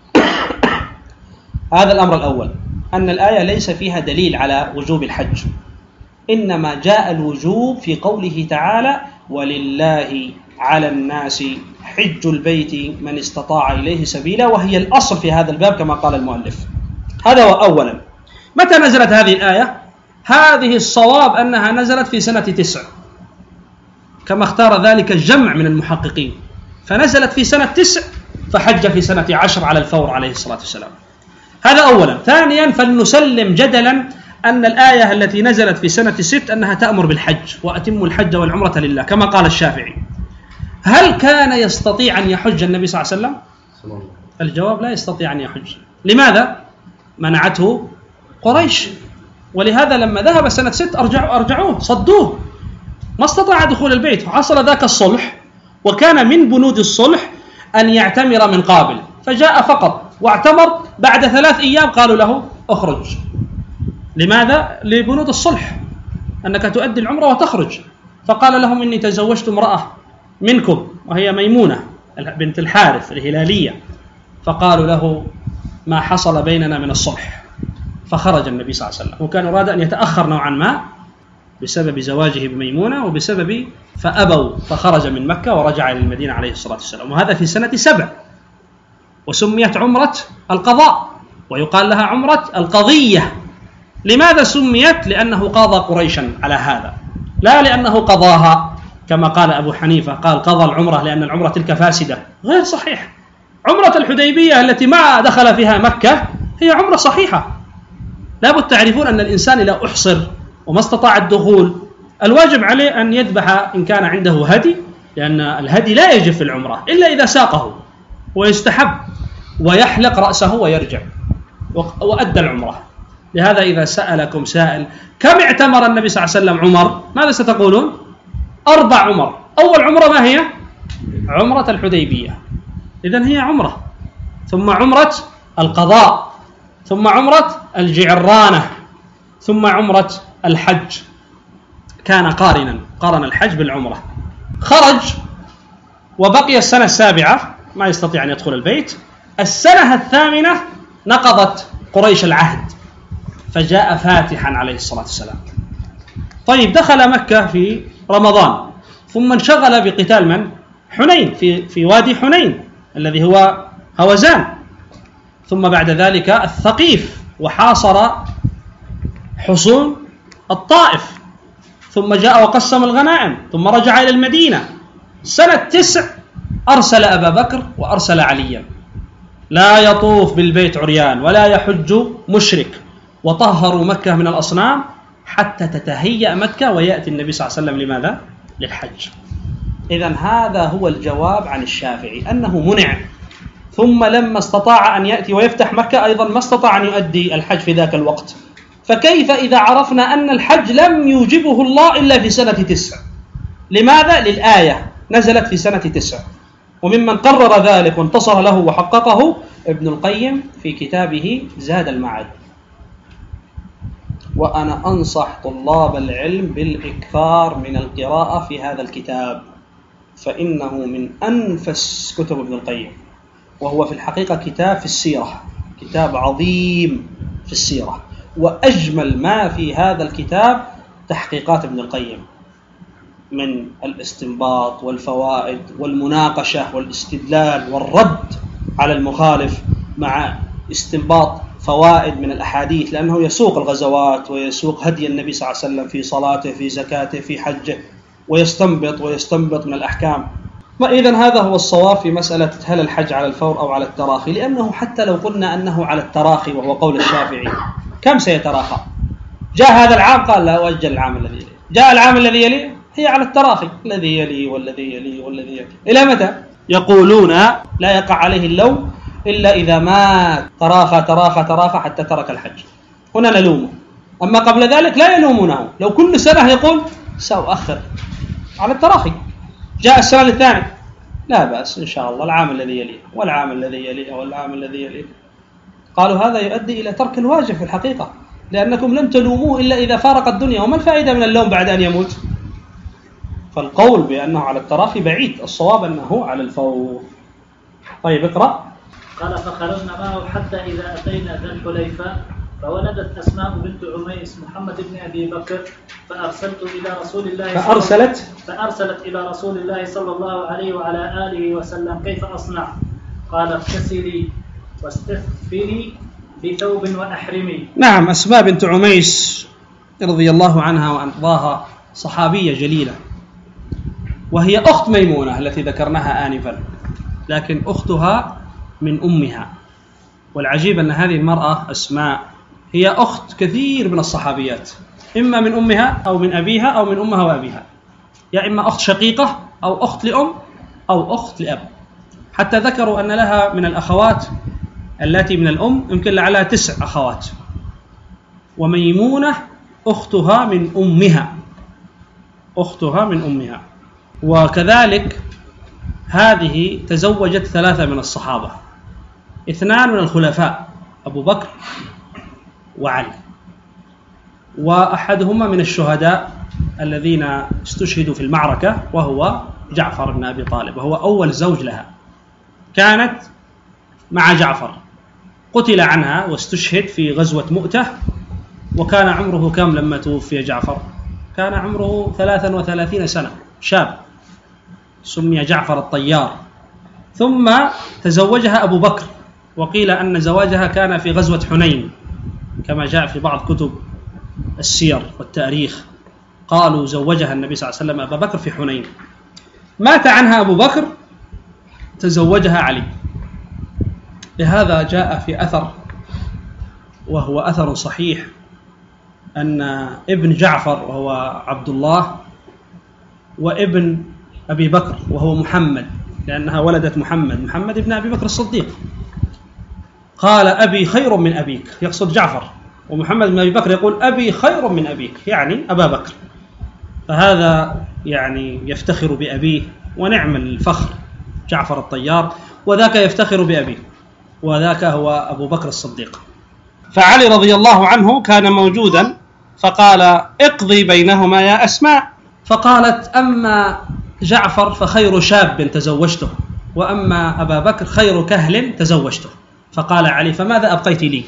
هذا الأمر الأول، أن الآية ليس فيها دليل على وجوب الحج، إنما جاء الوجوب في قوله تعالى ولله على الناس حج البيت من استطاع إليه سبيلا، وهي الأصل في هذا الباب كما قال المؤلف. هذا أولا. متى نزلت هذه الآية؟ هذه الصواب أنها نزلت في سنة 9 كما اختار ذلك الجمع من المحققين، فنزلت في سنة 9 فحج في سنة 10 على الفور عليه الصلاة والسلام. هذا أولا. ثانيا، فلنسلم جدلا أن الآية التي نزلت في سنة 6 أنها تأمر بالحج وأتموا الحج والعمرة لله كما قال الشافعي. هل كان يستطيع أن يحج النبي صلى الله عليه وسلم؟ الجواب لا يستطيع أن يحج. لماذا؟ منعته قريش. ولهذا لما ذهب سنة 6 أرجعوه صدوه، ما استطاع دخول البيت. حصل ذاك الصلح، وكان من بنود الصلح أن يعتمر من قابل، فجاء فقط واعتمر. بعد 3 أيام قالوا له اخرج. لماذا؟ لبنود الصلح أنك تؤدي العمرة وتخرج. فقال لهم إني تزوجت امرأة منكم وهي ميمونة بنت الحارث الهلالية. فقالوا له ما حصل بيننا من الصلح. فخرج النبي صلى الله عليه وسلم، وكان أراد أن يتأخر نوعا ما بسبب زواجه بميمونة وبسبب فأبوا فخرج من مكة ورجع إلى المدينة عليه الصلاة والسلام، وهذا في سنة 7، وسميت عمرة القضاء، ويقال لها عمرة القضية. لماذا سميت؟ لأنه قاضى قريشا على هذا، لا لأنه قضاها كما قال أبو حنيفة، قال قضى العمرة لأن العمرة تلك فاسدة. غير صحيح. عمرة الحديبية التي ما دخل فيها مكة هي عمرة صحيحة. لابد تعرفون أن الإنسان إذا أحصر وما استطاع الدخول، الواجب عليه أن يذبح إن كان عنده هدي، لأن الهدي لا يجب في العمرة إلا إذا ساقه، ويستحب، ويحلق رأسه ويرجع وأدى العمرة. لهذا إذا سألكم سائل كم اعتمر النبي صلى الله عليه وسلم عمر، ماذا ستقولون؟ 4 عمر. أول عمرة ما هي؟ عمرة الحديبية. إذن هي عمرة، ثم عمرة القضاء، ثم عمرة الجعرانة، ثم عمرة الحج. كان قارنا، قارن الحج بالعمرة. خرج وبقي السنة 7 ما يستطيع أن يدخل البيت. السنة 8 نقضت قريش العهد، فجاء فاتحا عليه الصلاة والسلام. طيب، دخل مكة في رمضان، ثم انشغل بقتال من؟ حنين، في وادي حنين الذي هو هوزان، ثم بعد ذلك الثقيف، وحاصر حصون الطائف، ثم جاء وقسم الغنائم، ثم رجع إلى المدينة. سنة 9 أرسل أبا بكر وأرسل عليا، لا يطوف بالبيت عريان ولا يحج مشرك، وطهروا مكة من الأصنام حتى تتهيأ مكة ويأتي النبي صلى الله عليه وسلم لماذا؟ للحج. إذن هذا هو الجواب عن الشافعي، أنه منع، ثم لما استطاع أن يأتي ويفتح مكة أيضا ما استطاع أن يؤدي الحج في ذاك الوقت. فكيف إذا عرفنا أن الحج لم يوجبه الله إلا في سنة 9؟ لماذا؟ للآية نزلت في سنة 9. وممن قرر ذلك وانتصر له وحققه ابن القيم في كتابه زاد المعاد. وأنا أنصح طلاب العلم بالإكثار من القراءة في هذا الكتاب، فإنه من أنفس كتب ابن القيم، وهو في الحقيقة كتاب في السيرة، كتاب عظيم في السيرة. وأجمل ما في هذا الكتاب تحقيقات ابن القيم من الاستنباط والفوائد والمناقشة والاستدلال والرد على المخالف، مع استنباط فوائد من الأحاديث، لأنه يسوق الغزوات ويسوق هدي النبي صلى الله عليه وسلم في صلاته، في زكاته، في حجه، ويستنبط من الأحكام. وإذن هذا هو الصواب في مسألة هل الحج على الفور أو على التراخي، لأنه حتى لو قلنا أنه على التراخي وهو قول الشافعي، كم سيتراخى؟ جاء هذا العام قال لا، وأجل العام الذي يليه، جاء العام الذي يليه، هي على التراخي، الذي يليه والذي يليه والذي يليه، إلى متى؟ يقولون لا يقع عليه اللوم إلا إذا مات، تراخى حتى ترك الحج، هنا نلومه. أما قبل ذلك لا يلومونه، لو كل سنة يقول سأؤخر، على التراخي. جاء السنة الثانية، لا بأس إن شاء الله، العام الذي يليه والعام الذي يليه والعام الذي يليه. قالوا هذا يؤدي إلى ترك الواجب في الحقيقة، لأنكم لم تلوموه إلا إذا فارق الدنيا، وما الفائدة من اللوم بعد أن يموت؟ فالقول بأنه على التراخي بعيد، الصواب أنه على الفور. طيب اقرأ. قال فخرجنا معه حتى إذا أتينا ذا الحليفة، فولدت أسماء بنت عميس محمد بن أبي بكر، فأرسلت إلى رسول الله فأرسلت إلى رسول الله صلى الله عليه وعلى آله وسلم كيف أصنع؟ قال اغتسلي واستغفري بثوب وأحرمي. نعم، أسماء بنت عميس رضي الله عنها وأرضاها صحابية جليلة، وهي أخت ميمونة التي ذكرناها آنفا، لكن أختها من أمها. والعجيب أن هذه المرأة أسماء هي أخت كثير من الصحابيات، إما من أمها أو من أبيها أو من أمها وأبيها، يا إما أخت شقيقة أو أخت لأم أو أخت لأب. حتى ذكروا أن لها من الأخوات التي من الأم يمكن لعلها 9 أخوات، وميمونة أختها من أمها. وكذلك هذه تزوجت 3 من الصحابة، 2 من الخلفاء أبو بكر وعلي، وأحدهما من الشهداء الذين استشهدوا في المعركة وهو جعفر بن أبي طالب، وهو أول زوج لها، كانت مع جعفر، قتل عنها واستشهد في غزوة مؤتة، وكان عمره كم لما توفي جعفر؟ كان عمره 33 سنة، شاب، سمي جعفر الطيار. ثم تزوجها أبو بكر، وقيل أن زواجها كان في غزوة حنين كما جاء في بعض كتب السير والتاريخ، قالوا زوجها النبي صلى الله عليه وسلم أبا بكر في حنين. مات عنها أبو بكر، تزوجها علي. لهذا جاء في أثر، وهو أثر صحيح، أن ابن جعفر وهو عبد الله، وابن أبي بكر وهو محمد، لأنها ولدت محمد ابن أبي بكر الصديق، قال أبي خير من أبيك، يقصد جعفر، ومحمد بن أبي بكر يقول أبي خير من أبيك، يعني أبا بكر. فهذا يعني يفتخر بأبيه، ونعم الفخر جعفر الطيار، وذاك يفتخر بأبيه، وذاك هو أبو بكر الصديق. فعلي رضي الله عنه كان موجودا، فقال اقضي بينهما يا أسماء، فقالت أما جعفر فخير شاب تزوجته، وأما أبا بكر خير كهل تزوجته. فقال علي فماذا أبقيت لي؟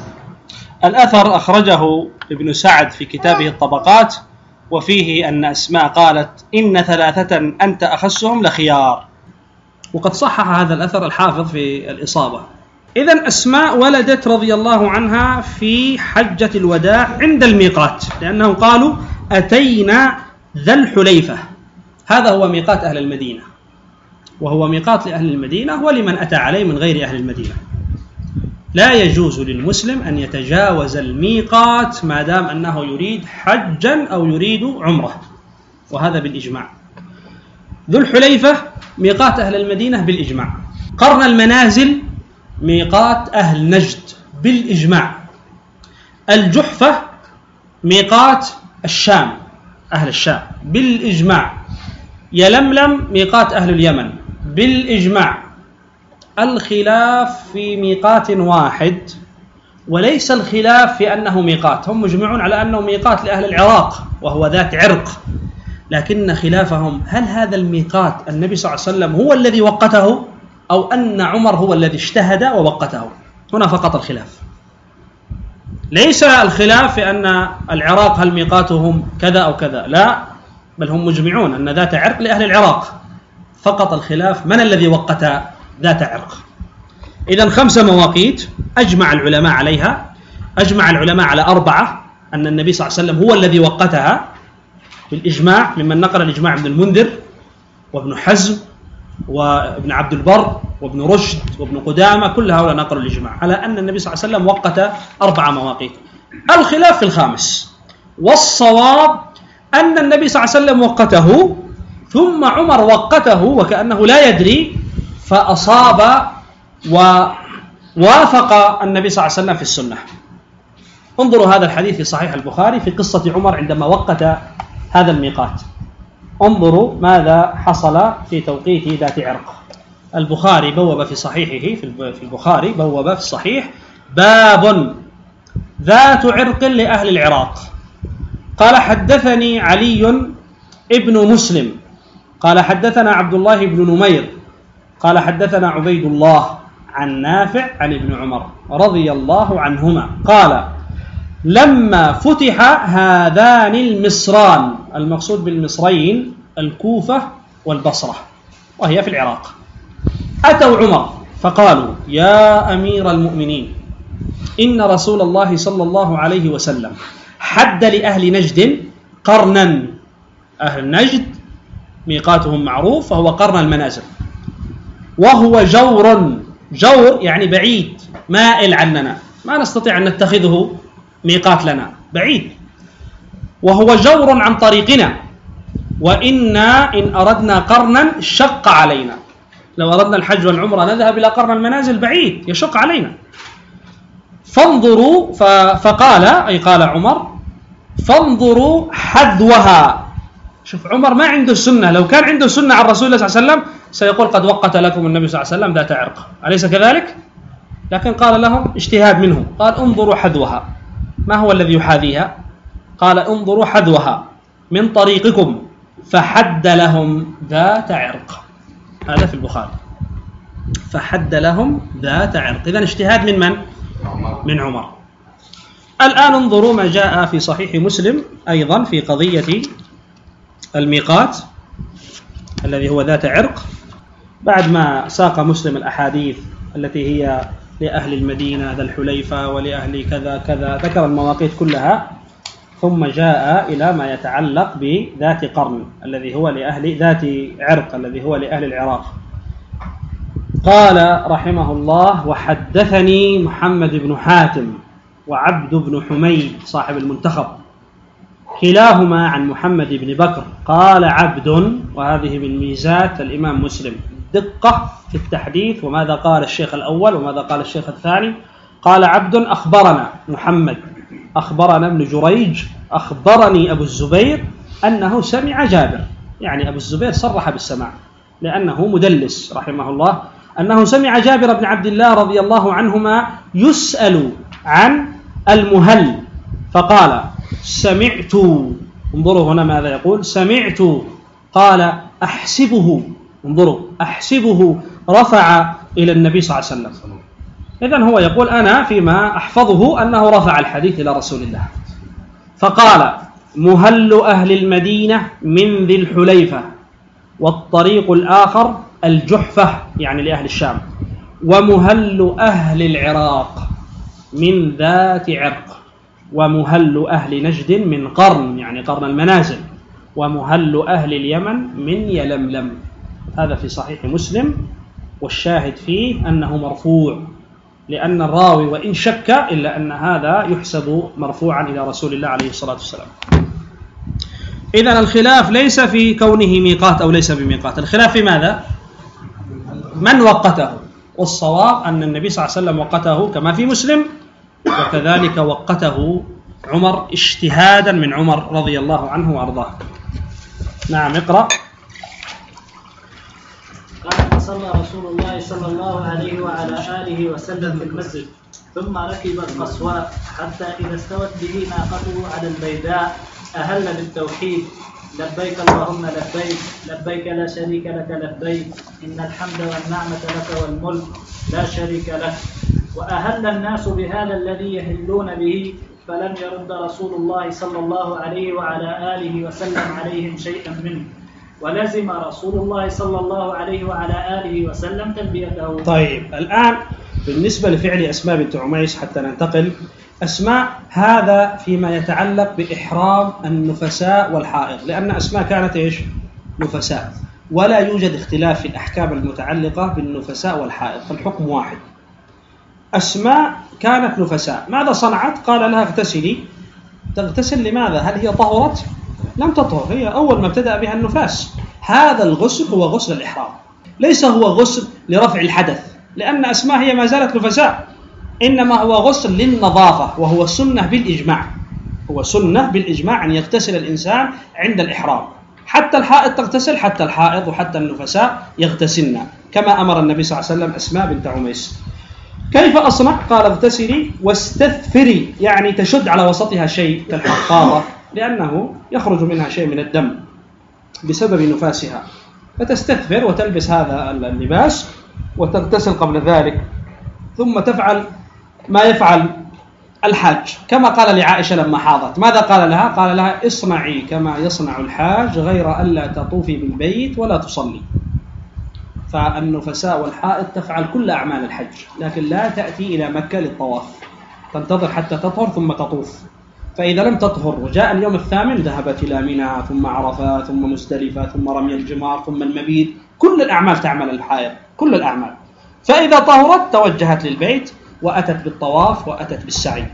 الأثر أخرجه ابن سعد في كتابه الطبقات، وفيه أن أسماء قالت إن 3 أنت أخسهم لخيار، وقد صحح هذا الأثر الحافظ في الإصابة. إذن أسماء ولدت رضي الله عنها في حجة الوداع عند الميقات، لأنهم قالوا أتينا ذا الحليفة، هذا هو ميقات أهل المدينة، وهو ميقات لأهل المدينة ولمن أتى عليه من غير أهل المدينة. لا يجوز للمسلم أن يتجاوز الميقات ما دام أنه يريد حجا أو يريد عمرة، وهذا بالإجماع. ذو الحليفة ميقات أهل المدينة بالإجماع. قرن المنازل ميقات أهل نجد بالإجماع. الجحفة ميقات الشام، أهل الشام بالإجماع. يلملم ميقات أهل اليمن بالإجماع. الخلاف في ميقات واحد، وليس الخلاف في أنه ميقات، هم مجمعون على أنه ميقات لأهل العراق وهو ذات عرق، لكن خلافهم هل هذا الميقات النبي صلى الله عليه وسلم هو الذي وقته أو أن عمر هو الذي اجتهد ووقته؟ هنا فقط الخلاف، ليس الخلاف في أن العراق هل ميقاتهم كذا أو كذا، لا، بل هم مجمعون أن ذات عرق لأهل العراق، فقط الخلاف من الذي وقت ذات عرق. إذن 5 مواقيت أجمع العلماء عليها، أجمع العلماء على 4، أن النبي صلى الله عليه وسلم هو الذي وقتها بالإجماع، ممن نقل الإجماع ابن المنذر وابن حزم وابن عبد البر وابن رشد وابن قدامة، كل هؤلاء نقلوا الإجماع على أن النبي صلى الله عليه وسلم وقت 4 مواقيت. الخلاف في ال5، والصواب أن النبي صلى الله عليه وسلم وقته ثم عمر وقته وكأنه لا يدري، فأصاب ووافق النبي صلى الله عليه وسلم في السنة. انظروا هذا الحديث في صحيح البخاري في قصة عمر عندما وقت هذا الميقات، انظروا ماذا حصل في توقيت ذات عرق. البخاري بوب في صحيحه، في البخاري بوب في الصحيح باب ذات عرق لأهل العراق. قال حدثني علي ابن مسلم قال حدثنا عبد الله بن نمير قال حدثنا عبيد الله عن نافع عن ابن عمر رضي الله عنهما قال لما فتح هذان المصران، المقصود بالمصرين الكوفة والبصرة وهي في العراق، أتوا عمر فقالوا يا أمير المؤمنين إن رسول الله صلى الله عليه وسلم حد لأهل نجد قرنا، أهل نجد ميقاتهم معروف فهو قرن المنازل، وهو جور يعني بعيد مائل عننا، ما نستطيع أن نتخذه ميقات لنا، بعيد، وهو جور عن طريقنا، وإنا إن أردنا قرنا شق علينا، لو أردنا الحج والعمرة نذهب إلى قرن المنازل بعيد يشق علينا، فانظروا فقال أي قال عمر فانظروا حذوها. شوف عمر ما عنده سنة، لو كان عنده سنة عن رسول الله صلى الله عليه وسلم سيقول قد وقت لكم النبي صلى الله عليه وسلم ذات عرق، أليس كذلك؟ لكن قال لهم اجتهاد منه، قال انظروا حذوها. ما هو الذي يحاذيها؟ قال انظروا حذوها من طريقكم، فحد لهم ذات عرق، هذا في البخاري، فحد لهم ذات عرق. إذن اجتهاد من من؟ من عمر. الآن انظروا ما جاء في صحيح مسلم أيضا في قضية الميقات الذي هو ذات عرق، بعد ما ساق مسلم الأحاديث التي هي لأهل المدينة ذا الحليفة ولأهل كذا كذا، ذكر المواقيت كلها، ثم جاء إلى ما يتعلق بذات قرن الذي هو لأهل ذات عرق الذي هو لأهل العراق. قال رحمه الله: وحدثني محمد بن حاتم وعبد بن حميد صاحب المنتخب كلاهما عن محمد بن بكر. قال عبد، وهذه من ميزات الإمام مسلم دقة في التحديث، وماذا قال الشيخ الأول وماذا قال الشيخ الثاني. قال عبد: أخبرنا محمد، أخبرنا ابن جريج، أخبرني أبو الزبير أنه سمع جابر، يعني أبو الزبير صرح بالسماع لأنه مدلس رحمه الله، أنه سمع جابر بن عبد الله رضي الله عنهما يسأل عن المهل فقال: سمعت، انظروا هنا ماذا يقول، سمعت، قال أحسبه، انظروا أحسبه رفع إلى النبي صلى الله عليه وسلم. إذن هو يقول أنا فيما أحفظه أنه رفع الحديث إلى رسول الله. فقال: مهل أهل المدينة من ذي الحليفة، والطريق الآخر الجحفة يعني لأهل الشام، ومهل أهل العراق من ذات عرق، ومهل أهل نجد من قرن يعني قرن المنازل، ومهل أهل اليمن من يلملم. هذا في صحيح مسلم، والشاهد فيه أنه مرفوع، لأن الراوي وإن شك إلا أن هذا يحسب مرفوعا إلى رسول الله عليه الصلاة والسلام. إذن الخلاف ليس في كونه ميقات أو ليس بميقات، الخلاف في ماذا؟ من وقته، والصواب أن النبي صلى الله عليه وسلم وقته كما في مسلم، وكذلك وقته عمر اجتهادا من عمر رضي الله عنه وأرضاه. نعم اقرأ. قال: صلى رسول الله صلى الله عليه وعلى آله وسلم في المسجد، ثم ركب القصواء حتى إذا استوت به ناقته على البيداء أهل بالتوحيد: لبيك اللهم لبيك، لبيك لا شريك لك لبيك، إن الحمد والنعمة لك والملك لا شريك لك. وأهل الناس بهذا الذي يهلون به، فلم يرد رسول الله صلى الله عليه وعلى آله وسلم عليهم شيئا منه، ولزم رسول الله صلى الله عليه وعلى آله وسلم تلبيته. طيب الآن بالنسبة لفعل أسماء بنت عميس حتى ننتقل، أسماء هذا فيما يتعلق بإحرام النفساء والحائض، لأن أسماء كانت إيش؟ نفساء، ولا يوجد اختلاف في الأحكام المتعلقة بالنفساء والحائض، فالحكم واحد. أسماء كانت نفساء، ماذا صنعت؟ قال لها اغتسلي. تغتسل لماذا؟ هل هي طهرت؟ لم تطهر، هي أول ما ابتدأ بها النفاس. هذا الغسل هو غسل الإحرام، ليس هو غسل لرفع الحدث، لأن أسماء هي ما زالت نفساء، إنما هو غسل للنظافة، وهو سنة بالإجماع، هو سنة بالإجماع أن يغتسل الإنسان عند الإحرام. حتى الحائض تغتسل، حتى الحائض وحتى النفساء يغتسلن كما أمر النبي صلى الله عليه وسلم أسماء بنت عميس. كيف أصنع؟ قال اغتسلي واستثفري، يعني تشد على وسطها شيء كالحقارة، لأنه يخرج منها شيء من الدم بسبب نفاسها، فتستثفر وتلبس هذا اللباس وتغتسل قبل ذلك، ثم تفعل ما يفعل الحاج، كما قال لعائشة لما حاضت، ماذا قال لها؟ قال لها اصنعي كما يصنع الحاج غير ألا تطوفي بالبيت ولا تصلي. فالنفساء والحائض تفعل كل أعمال الحج، لكن لا تأتي إلى مكة للطواف، تنتظر حتى تطهر ثم تطوف. فإذا لم تطهر وجاء اليوم الثامن ذهبت إلى منى ثم عرفات ثم مزدلفة ثم رمي الجمار ثم المبيت، كل الأعمال تعمل الحائض، كل الأعمال. فإذا طهرت توجهت للبيت وأتت بالطواف وأتت بالسعي.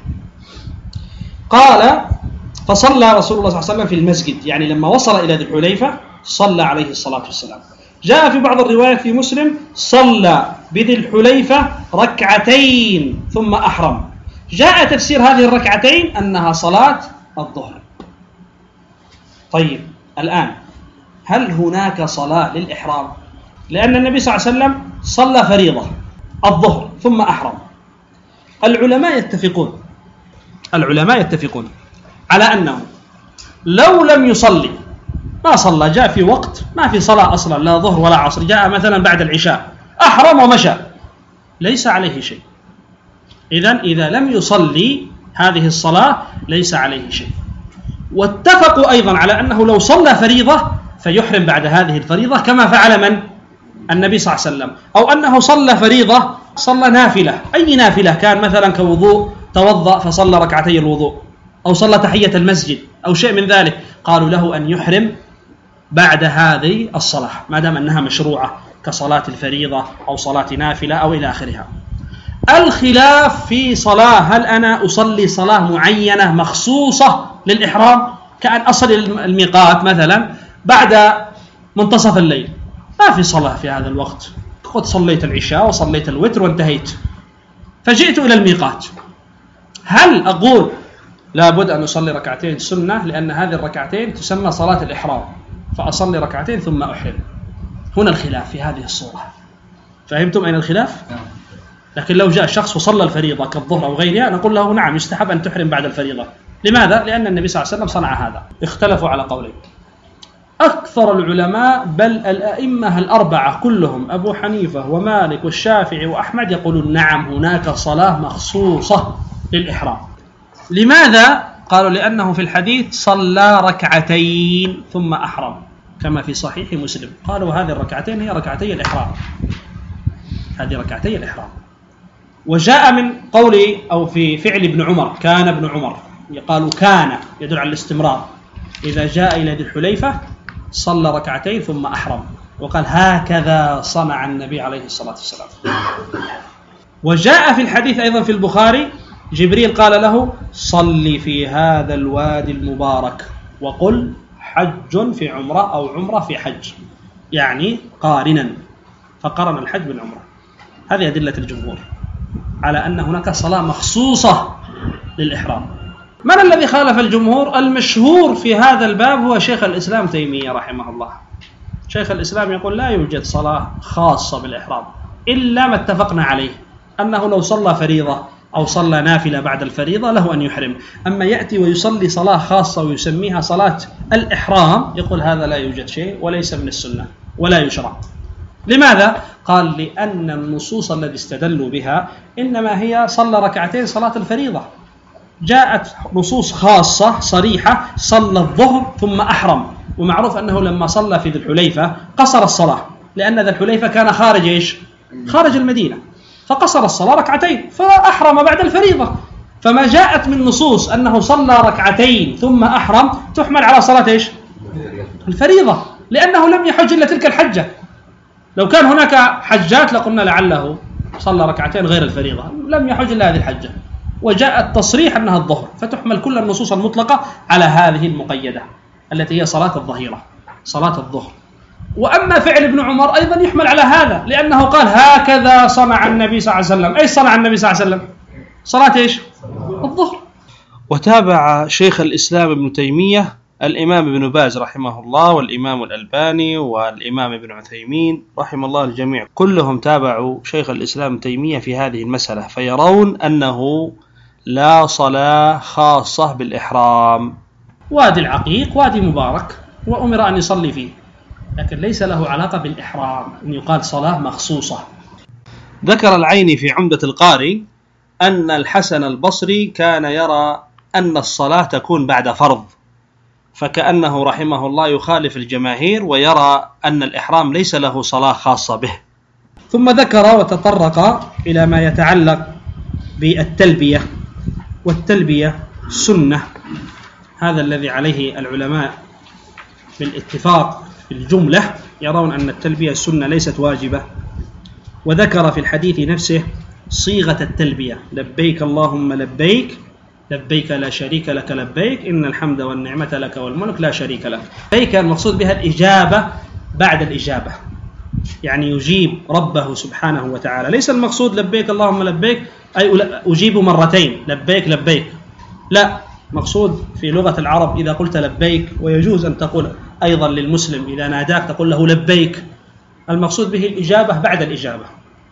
قال فصلى رسول الله صلى الله عليه وسلم في المسجد، يعني لما وصل إلى ذي الحليفة صلى عليه الصلاة والسلام. جاء في بعض الروايات في مسلم صلى بذي الحليفة ركعتين ثم أحرم. جاء تفسير هذه الركعتين أنها صلاة الظهر. طيب الآن هل هناك صلاة للإحرام؟ لأن النبي صلى الله عليه وسلم صلى فريضة الظهر ثم أحرم. العلماء يتفقون على أنه لو لم يصلي، ما صلى، جاء في وقت ما في صلاة أصلا، لا ظهر ولا عصر، جاء مثلا بعد العشاء أحرم ومشى، ليس عليه شيء. إذن إذا لم يصلي هذه الصلاة ليس عليه شيء. واتفقوا أيضا على أنه لو صلى فريضة فيحرم بعد هذه الفريضة، كما فعل من؟ النبي صلى الله عليه وسلم. أو أنه صلى فريضة، صلى نافلة، أي نافلة كان، مثلا كوضوء، توضأ فصلى ركعتي الوضوء، أو صلى تحية المسجد أو شيء من ذلك، قالوا له أن يحرم بعد هذه الصلاة ما دام أنها مشروعة كصلاة الفريضة أو صلاة نافلة أو إلى آخرها. الخلاف في صلاة، هل أنا أصلي صلاة معينة مخصوصة للإحرام، كأن أصل الميقات مثلا بعد منتصف الليل، ما في صلاة في هذا الوقت، قد صليت العشاء وصليت الوتر وانتهيت، فجئت إلى الميقات، هل أقول لابد أن أصلي ركعتين سنة لأن هذه الركعتين تسمى صلاة الإحرام فأصلي ركعتين ثم أحرم؟ هنا الخلاف في هذه الصورة. فهمتم أين الخلاف؟ لكن لو جاء شخص وصلى الفريضة كالظهر أو غيرها نقول له نعم يستحب أن تحرم بعد الفريضة. لماذا؟ لأن النبي صلى الله عليه وسلم صنع هذا. اختلفوا على قولين. أكثر العلماء بل الأئمة الأربعة كلهم، أبو حنيفة ومالك والشافعي وأحمد، يقولون نعم هناك صلاة مخصوصة للإحرام. لماذا؟ قالوا لأنه في الحديث صلى ركعتين ثم أحرم كما في صحيح مسلم. قالوا هذه الركعتين هي ركعتي الإحرام، هذه ركعتي الإحرام. وجاء من قولي أو في فعل ابن عمر، كان ابن عمر، قالوا كان يدل على الاستمرار، إذا جاء إلى ذي الحليفة صلى ركعتين ثم أحرم، وقال هكذا صنع النبي عليه الصلاة والسلام. وجاء في الحديث أيضا في البخاري جبريل قال له صلي في هذا الوادي المبارك وقل حج في عمرة أو عمرة في حج، يعني قارنا، فقرن الحج بالعمرة. هذه أدلة الجمهور على أن هناك صلاة مخصوصة للإحرام. من الذي خالف الجمهور؟ المشهور في هذا الباب هو شيخ الإسلام تيمية رحمه الله. شيخ الإسلام يقول لا يوجد صلاة خاصة بالإحرام إلا ما اتفقنا عليه، أنه لو صلى فريضة أو صلى نافلة بعد الفريضة له أن يحرم. أما يأتي ويصلي صلاة خاصة ويسميها صلاة الإحرام، يقول هذا لا يوجد شيء وليس من السنة ولا يشرع. لماذا؟ قال لأن النصوص التي استدلوا بها إنما هي صلى ركعتين صلاة الفريضة. جاءت نصوص خاصة صريحة صلى الظهر ثم أحرم، ومعروف أنه لما صلى في ذي الحليفة قصر الصلاة، لأن ذي الحليفة كان خارج إيش؟ خارج المدينة، فقصر الصلاة ركعتين فأحرم بعد الفريضة. فما جاءت من نصوص أنه صلى ركعتين ثم أحرم تحمل على صلاة إيش؟ الفريضة، لأنه لم يحج إلا تلك الحجة. لو كان هناك حجات لقلنا لعله صلى ركعتين غير الفريضة، لم يحج إلا هذه الحجة، وجاء التصريح أنها الظهر، فتحمل كل النصوص المطلقة على هذه المقيدة التي هي صلاة الظهيرة، صلاة الظهر. وأما فعل ابن عمر أيضا يحمل على هذا، لأنه قال هكذا صنع النبي صلى الله عليه وسلم. أي صنع النبي صلى الله عليه وسلم؟ صلاة إيش؟ الظهر. وتابع شيخ الإسلام ابن تيمية الإمام ابن باز رحمه الله، والإمام الألباني، والإمام ابن عثيمين رحمه الله الجميع، كلهم تابعوا شيخ الإسلام ابن تيمية في هذه المسألة، فيرون أنه لا صلاة خاصة بالإحرام. وادي العقيق وادي مبارك وأمر أن يصلي فيه، لكن ليس له علاقة بالإحرام أن يقال صلاة مخصوصة. ذكر العيني في عمدة القاري أن الحسن البصري كان يرى أن الصلاة تكون بعد فرض، فكأنه رحمه الله يخالف الجماهير ويرى أن الإحرام ليس له صلاة خاصة به. ثم ذكر وتطرق إلى ما يتعلق بالتلبية، والتلبية سنة، هذا الذي عليه العلماء بالاتفاق في الجملة، يرون أن التلبية سنة ليست واجبة. وذكر في الحديث نفسه صيغة التلبية: لبيك اللهم لبيك، لبيك لا شريك لك لبيك، إن الحمد والنعمة لك والملك لا شريك لك. لبيك المقصود بها الإجابة بعد الإجابة، يعني يجيب ربه سبحانه وتعالى. ليس المقصود لبيك اللهم لبيك أي أجيب مرتين لبيك لبيك، لا، مقصود في لغة العرب إذا قلت لبيك، ويجوز أن تقول أيضا للمسلم إذا ناداك تقول له لبيك، المقصود به الإجابة بعد الإجابة.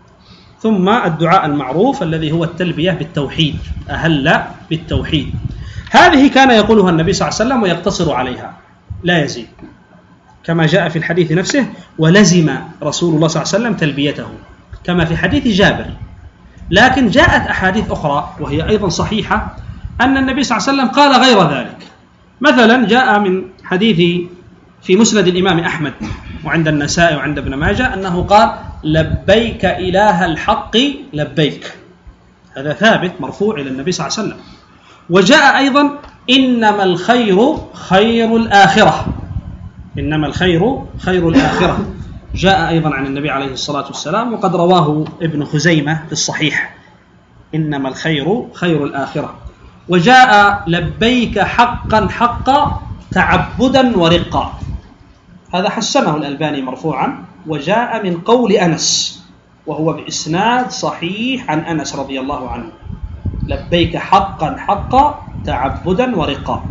ثم الدعاء المعروف الذي هو التلبية بالتوحيد، أهل بالتوحيد، هذه كان يقولها النبي صلى الله عليه وسلم ويقتصر عليها لا يزيد، كما جاء في الحديث نفسه: ولزم رسول الله صلى الله عليه وسلم تلبيته، كما في حديث جابر. لكن جاءت أحاديث أخرى وهي أيضا صحيحة أن النبي صلى الله عليه وسلم قال غير ذلك. مثلا جاء من حديث في مسند الإمام أحمد وعند النسائي وعند ابن ماجه أنه قال لبيك إله الحق لبيك، هذا ثابت مرفوع إلى النبي صلى الله عليه وسلم. وجاء أيضا إنما الخير خير الآخرة، إنما الخير خير الآخرة، جاء أيضا عن النبي عليه الصلاة والسلام وقد رواه ابن خزيمة في الصحيح، إنما الخير خير الآخرة. وجاء لبيك حقا حقا تعبدا ورقا، هذا حسنه الألباني مرفوعا، وجاء من قول أنس وهو بإسناد صحيح عن أنس رضي الله عنه، لبيك حقا حقا تعبدا ورقا.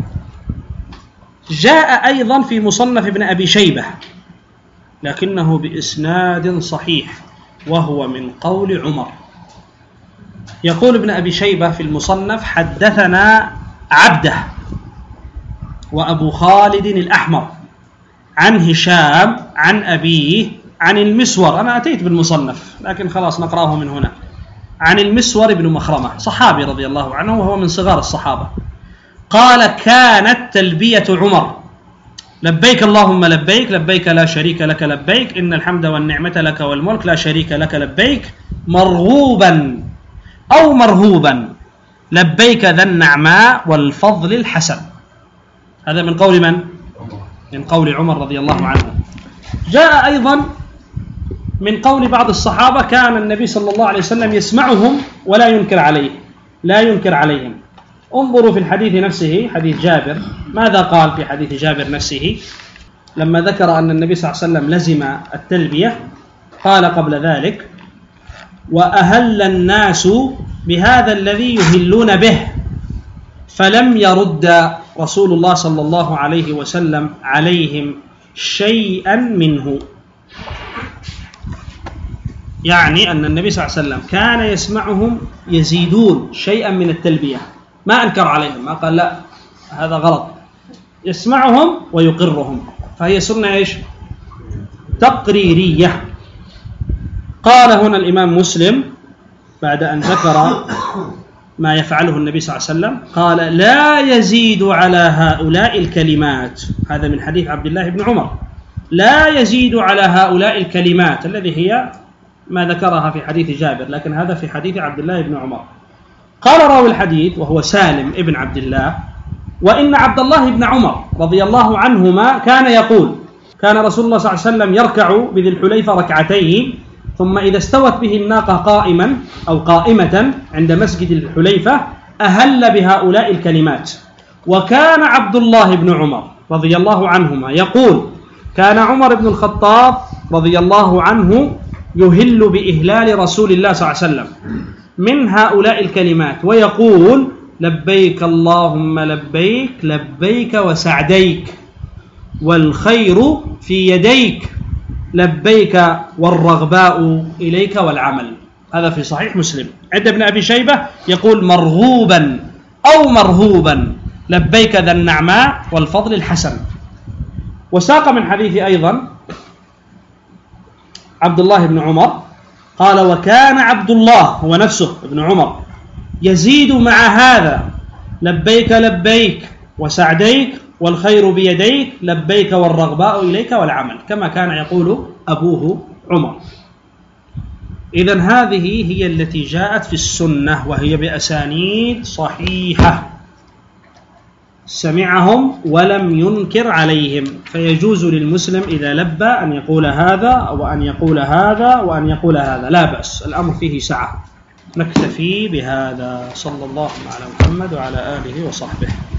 جاء أيضا في مصنف ابن أبي شيبة لكنه بإسناد صحيح وهو من قول عمر، يقول ابن أبي شيبة في المصنف حدثنا عبده وأبو خالد الأحمر عن هشام عن أبيه عن المسور، أنا أتيت بالمصنف لكن خلاص نقرأه من هنا، عن المسور بن مخرمة صحابي رضي الله عنه وهو من صغار الصحابة، قال كانت تلبية عمر لبيك اللهم لبيك لبيك لا شريك لك لبيك إن الحمد والنعمة لك والملك لا شريك لك لبيك مرغوبا أو مرهوبا لبيك ذا النعماء والفضل الحسن. هذا من قول من؟ من قول عمر رضي الله عنه. جاء أيضا من قول بعض الصحابة كان النبي صلى الله عليه وسلم يسمعهم ولا ينكر عليه، لا ينكر عليهم. انظروا في الحديث نفسه، حديث جابر، ماذا قال في حديث جابر نفسه لما ذكر أن النبي صلى الله عليه وسلم لزم التلبية؟ قال قبل ذلك وأهل الناس بهذا الذي يهلون به فلم يرد رسول الله صلى الله عليه وسلم عليهم شيئا منه، يعني أن النبي صلى الله عليه وسلم كان يسمعهم يزيدون شيئا من التلبية، ما أنكر عليهم، ما قال لا هذا غلط، يسمعهم ويقرهم، فهي سنة إيش؟ تقريرية. قال هنا الإمام مسلم بعد أن ذكر ما يفعله النبي صلى الله عليه وسلم قال لا يزيد على هؤلاء الكلمات، هذا من حديث عبد الله بن عمر، لا يزيد على هؤلاء الكلمات الذي هي ما ذكرها في حديث جابر، لكن هذا في حديث عبد الله بن عمر. قال راوي الحديث وهو سالم ابن عبد الله وإن عبد الله بن عمر رضي الله عنهما كان يقول كان رسول الله صلى الله عليه وسلم يركع بذي الحليفة ركعتين ثم إذا استوت به الناقة قائما أو قائمة عند مسجد الحليفة أهل بهؤلاء الكلمات. وكان عبد الله بن عمر رضي الله عنهما يقول كان عمر بن الخطاب رضي الله عنه يهل بإهلال رسول الله صلى الله عليه وسلم من هؤلاء الكلمات ويقول لبيك اللهم لبيك لبيك وسعديك والخير في يديك لبيك والرغباء إليك والعمل. هذا في صحيح مسلم. عند ابن أبي شيبة يقول مرغوبا أو مرهوبا لبيك ذا النعماء والفضل الحسن. وساق من حديث أيضا عبد الله بن عمر قال وكان عبد الله هو نفسه ابن عمر يزيد مع هذا لبيك لبيك وسعديك والخير بيديك لبيك والرغباء إليك والعمل، كما كان يقول أبوه عمر. إذن هذه هي التي جاءت في السنة وهي بأسانيد صحيحة، سمعهم ولم ينكر عليهم، فيجوز للمسلم إذا لبى أن يقول هذا وأن يقول هذا وأن يقول هذا، لا بأس، الأمر فيه سعة. نكتفي بهذا. صلى الله على محمد وعلى آله وصحبه.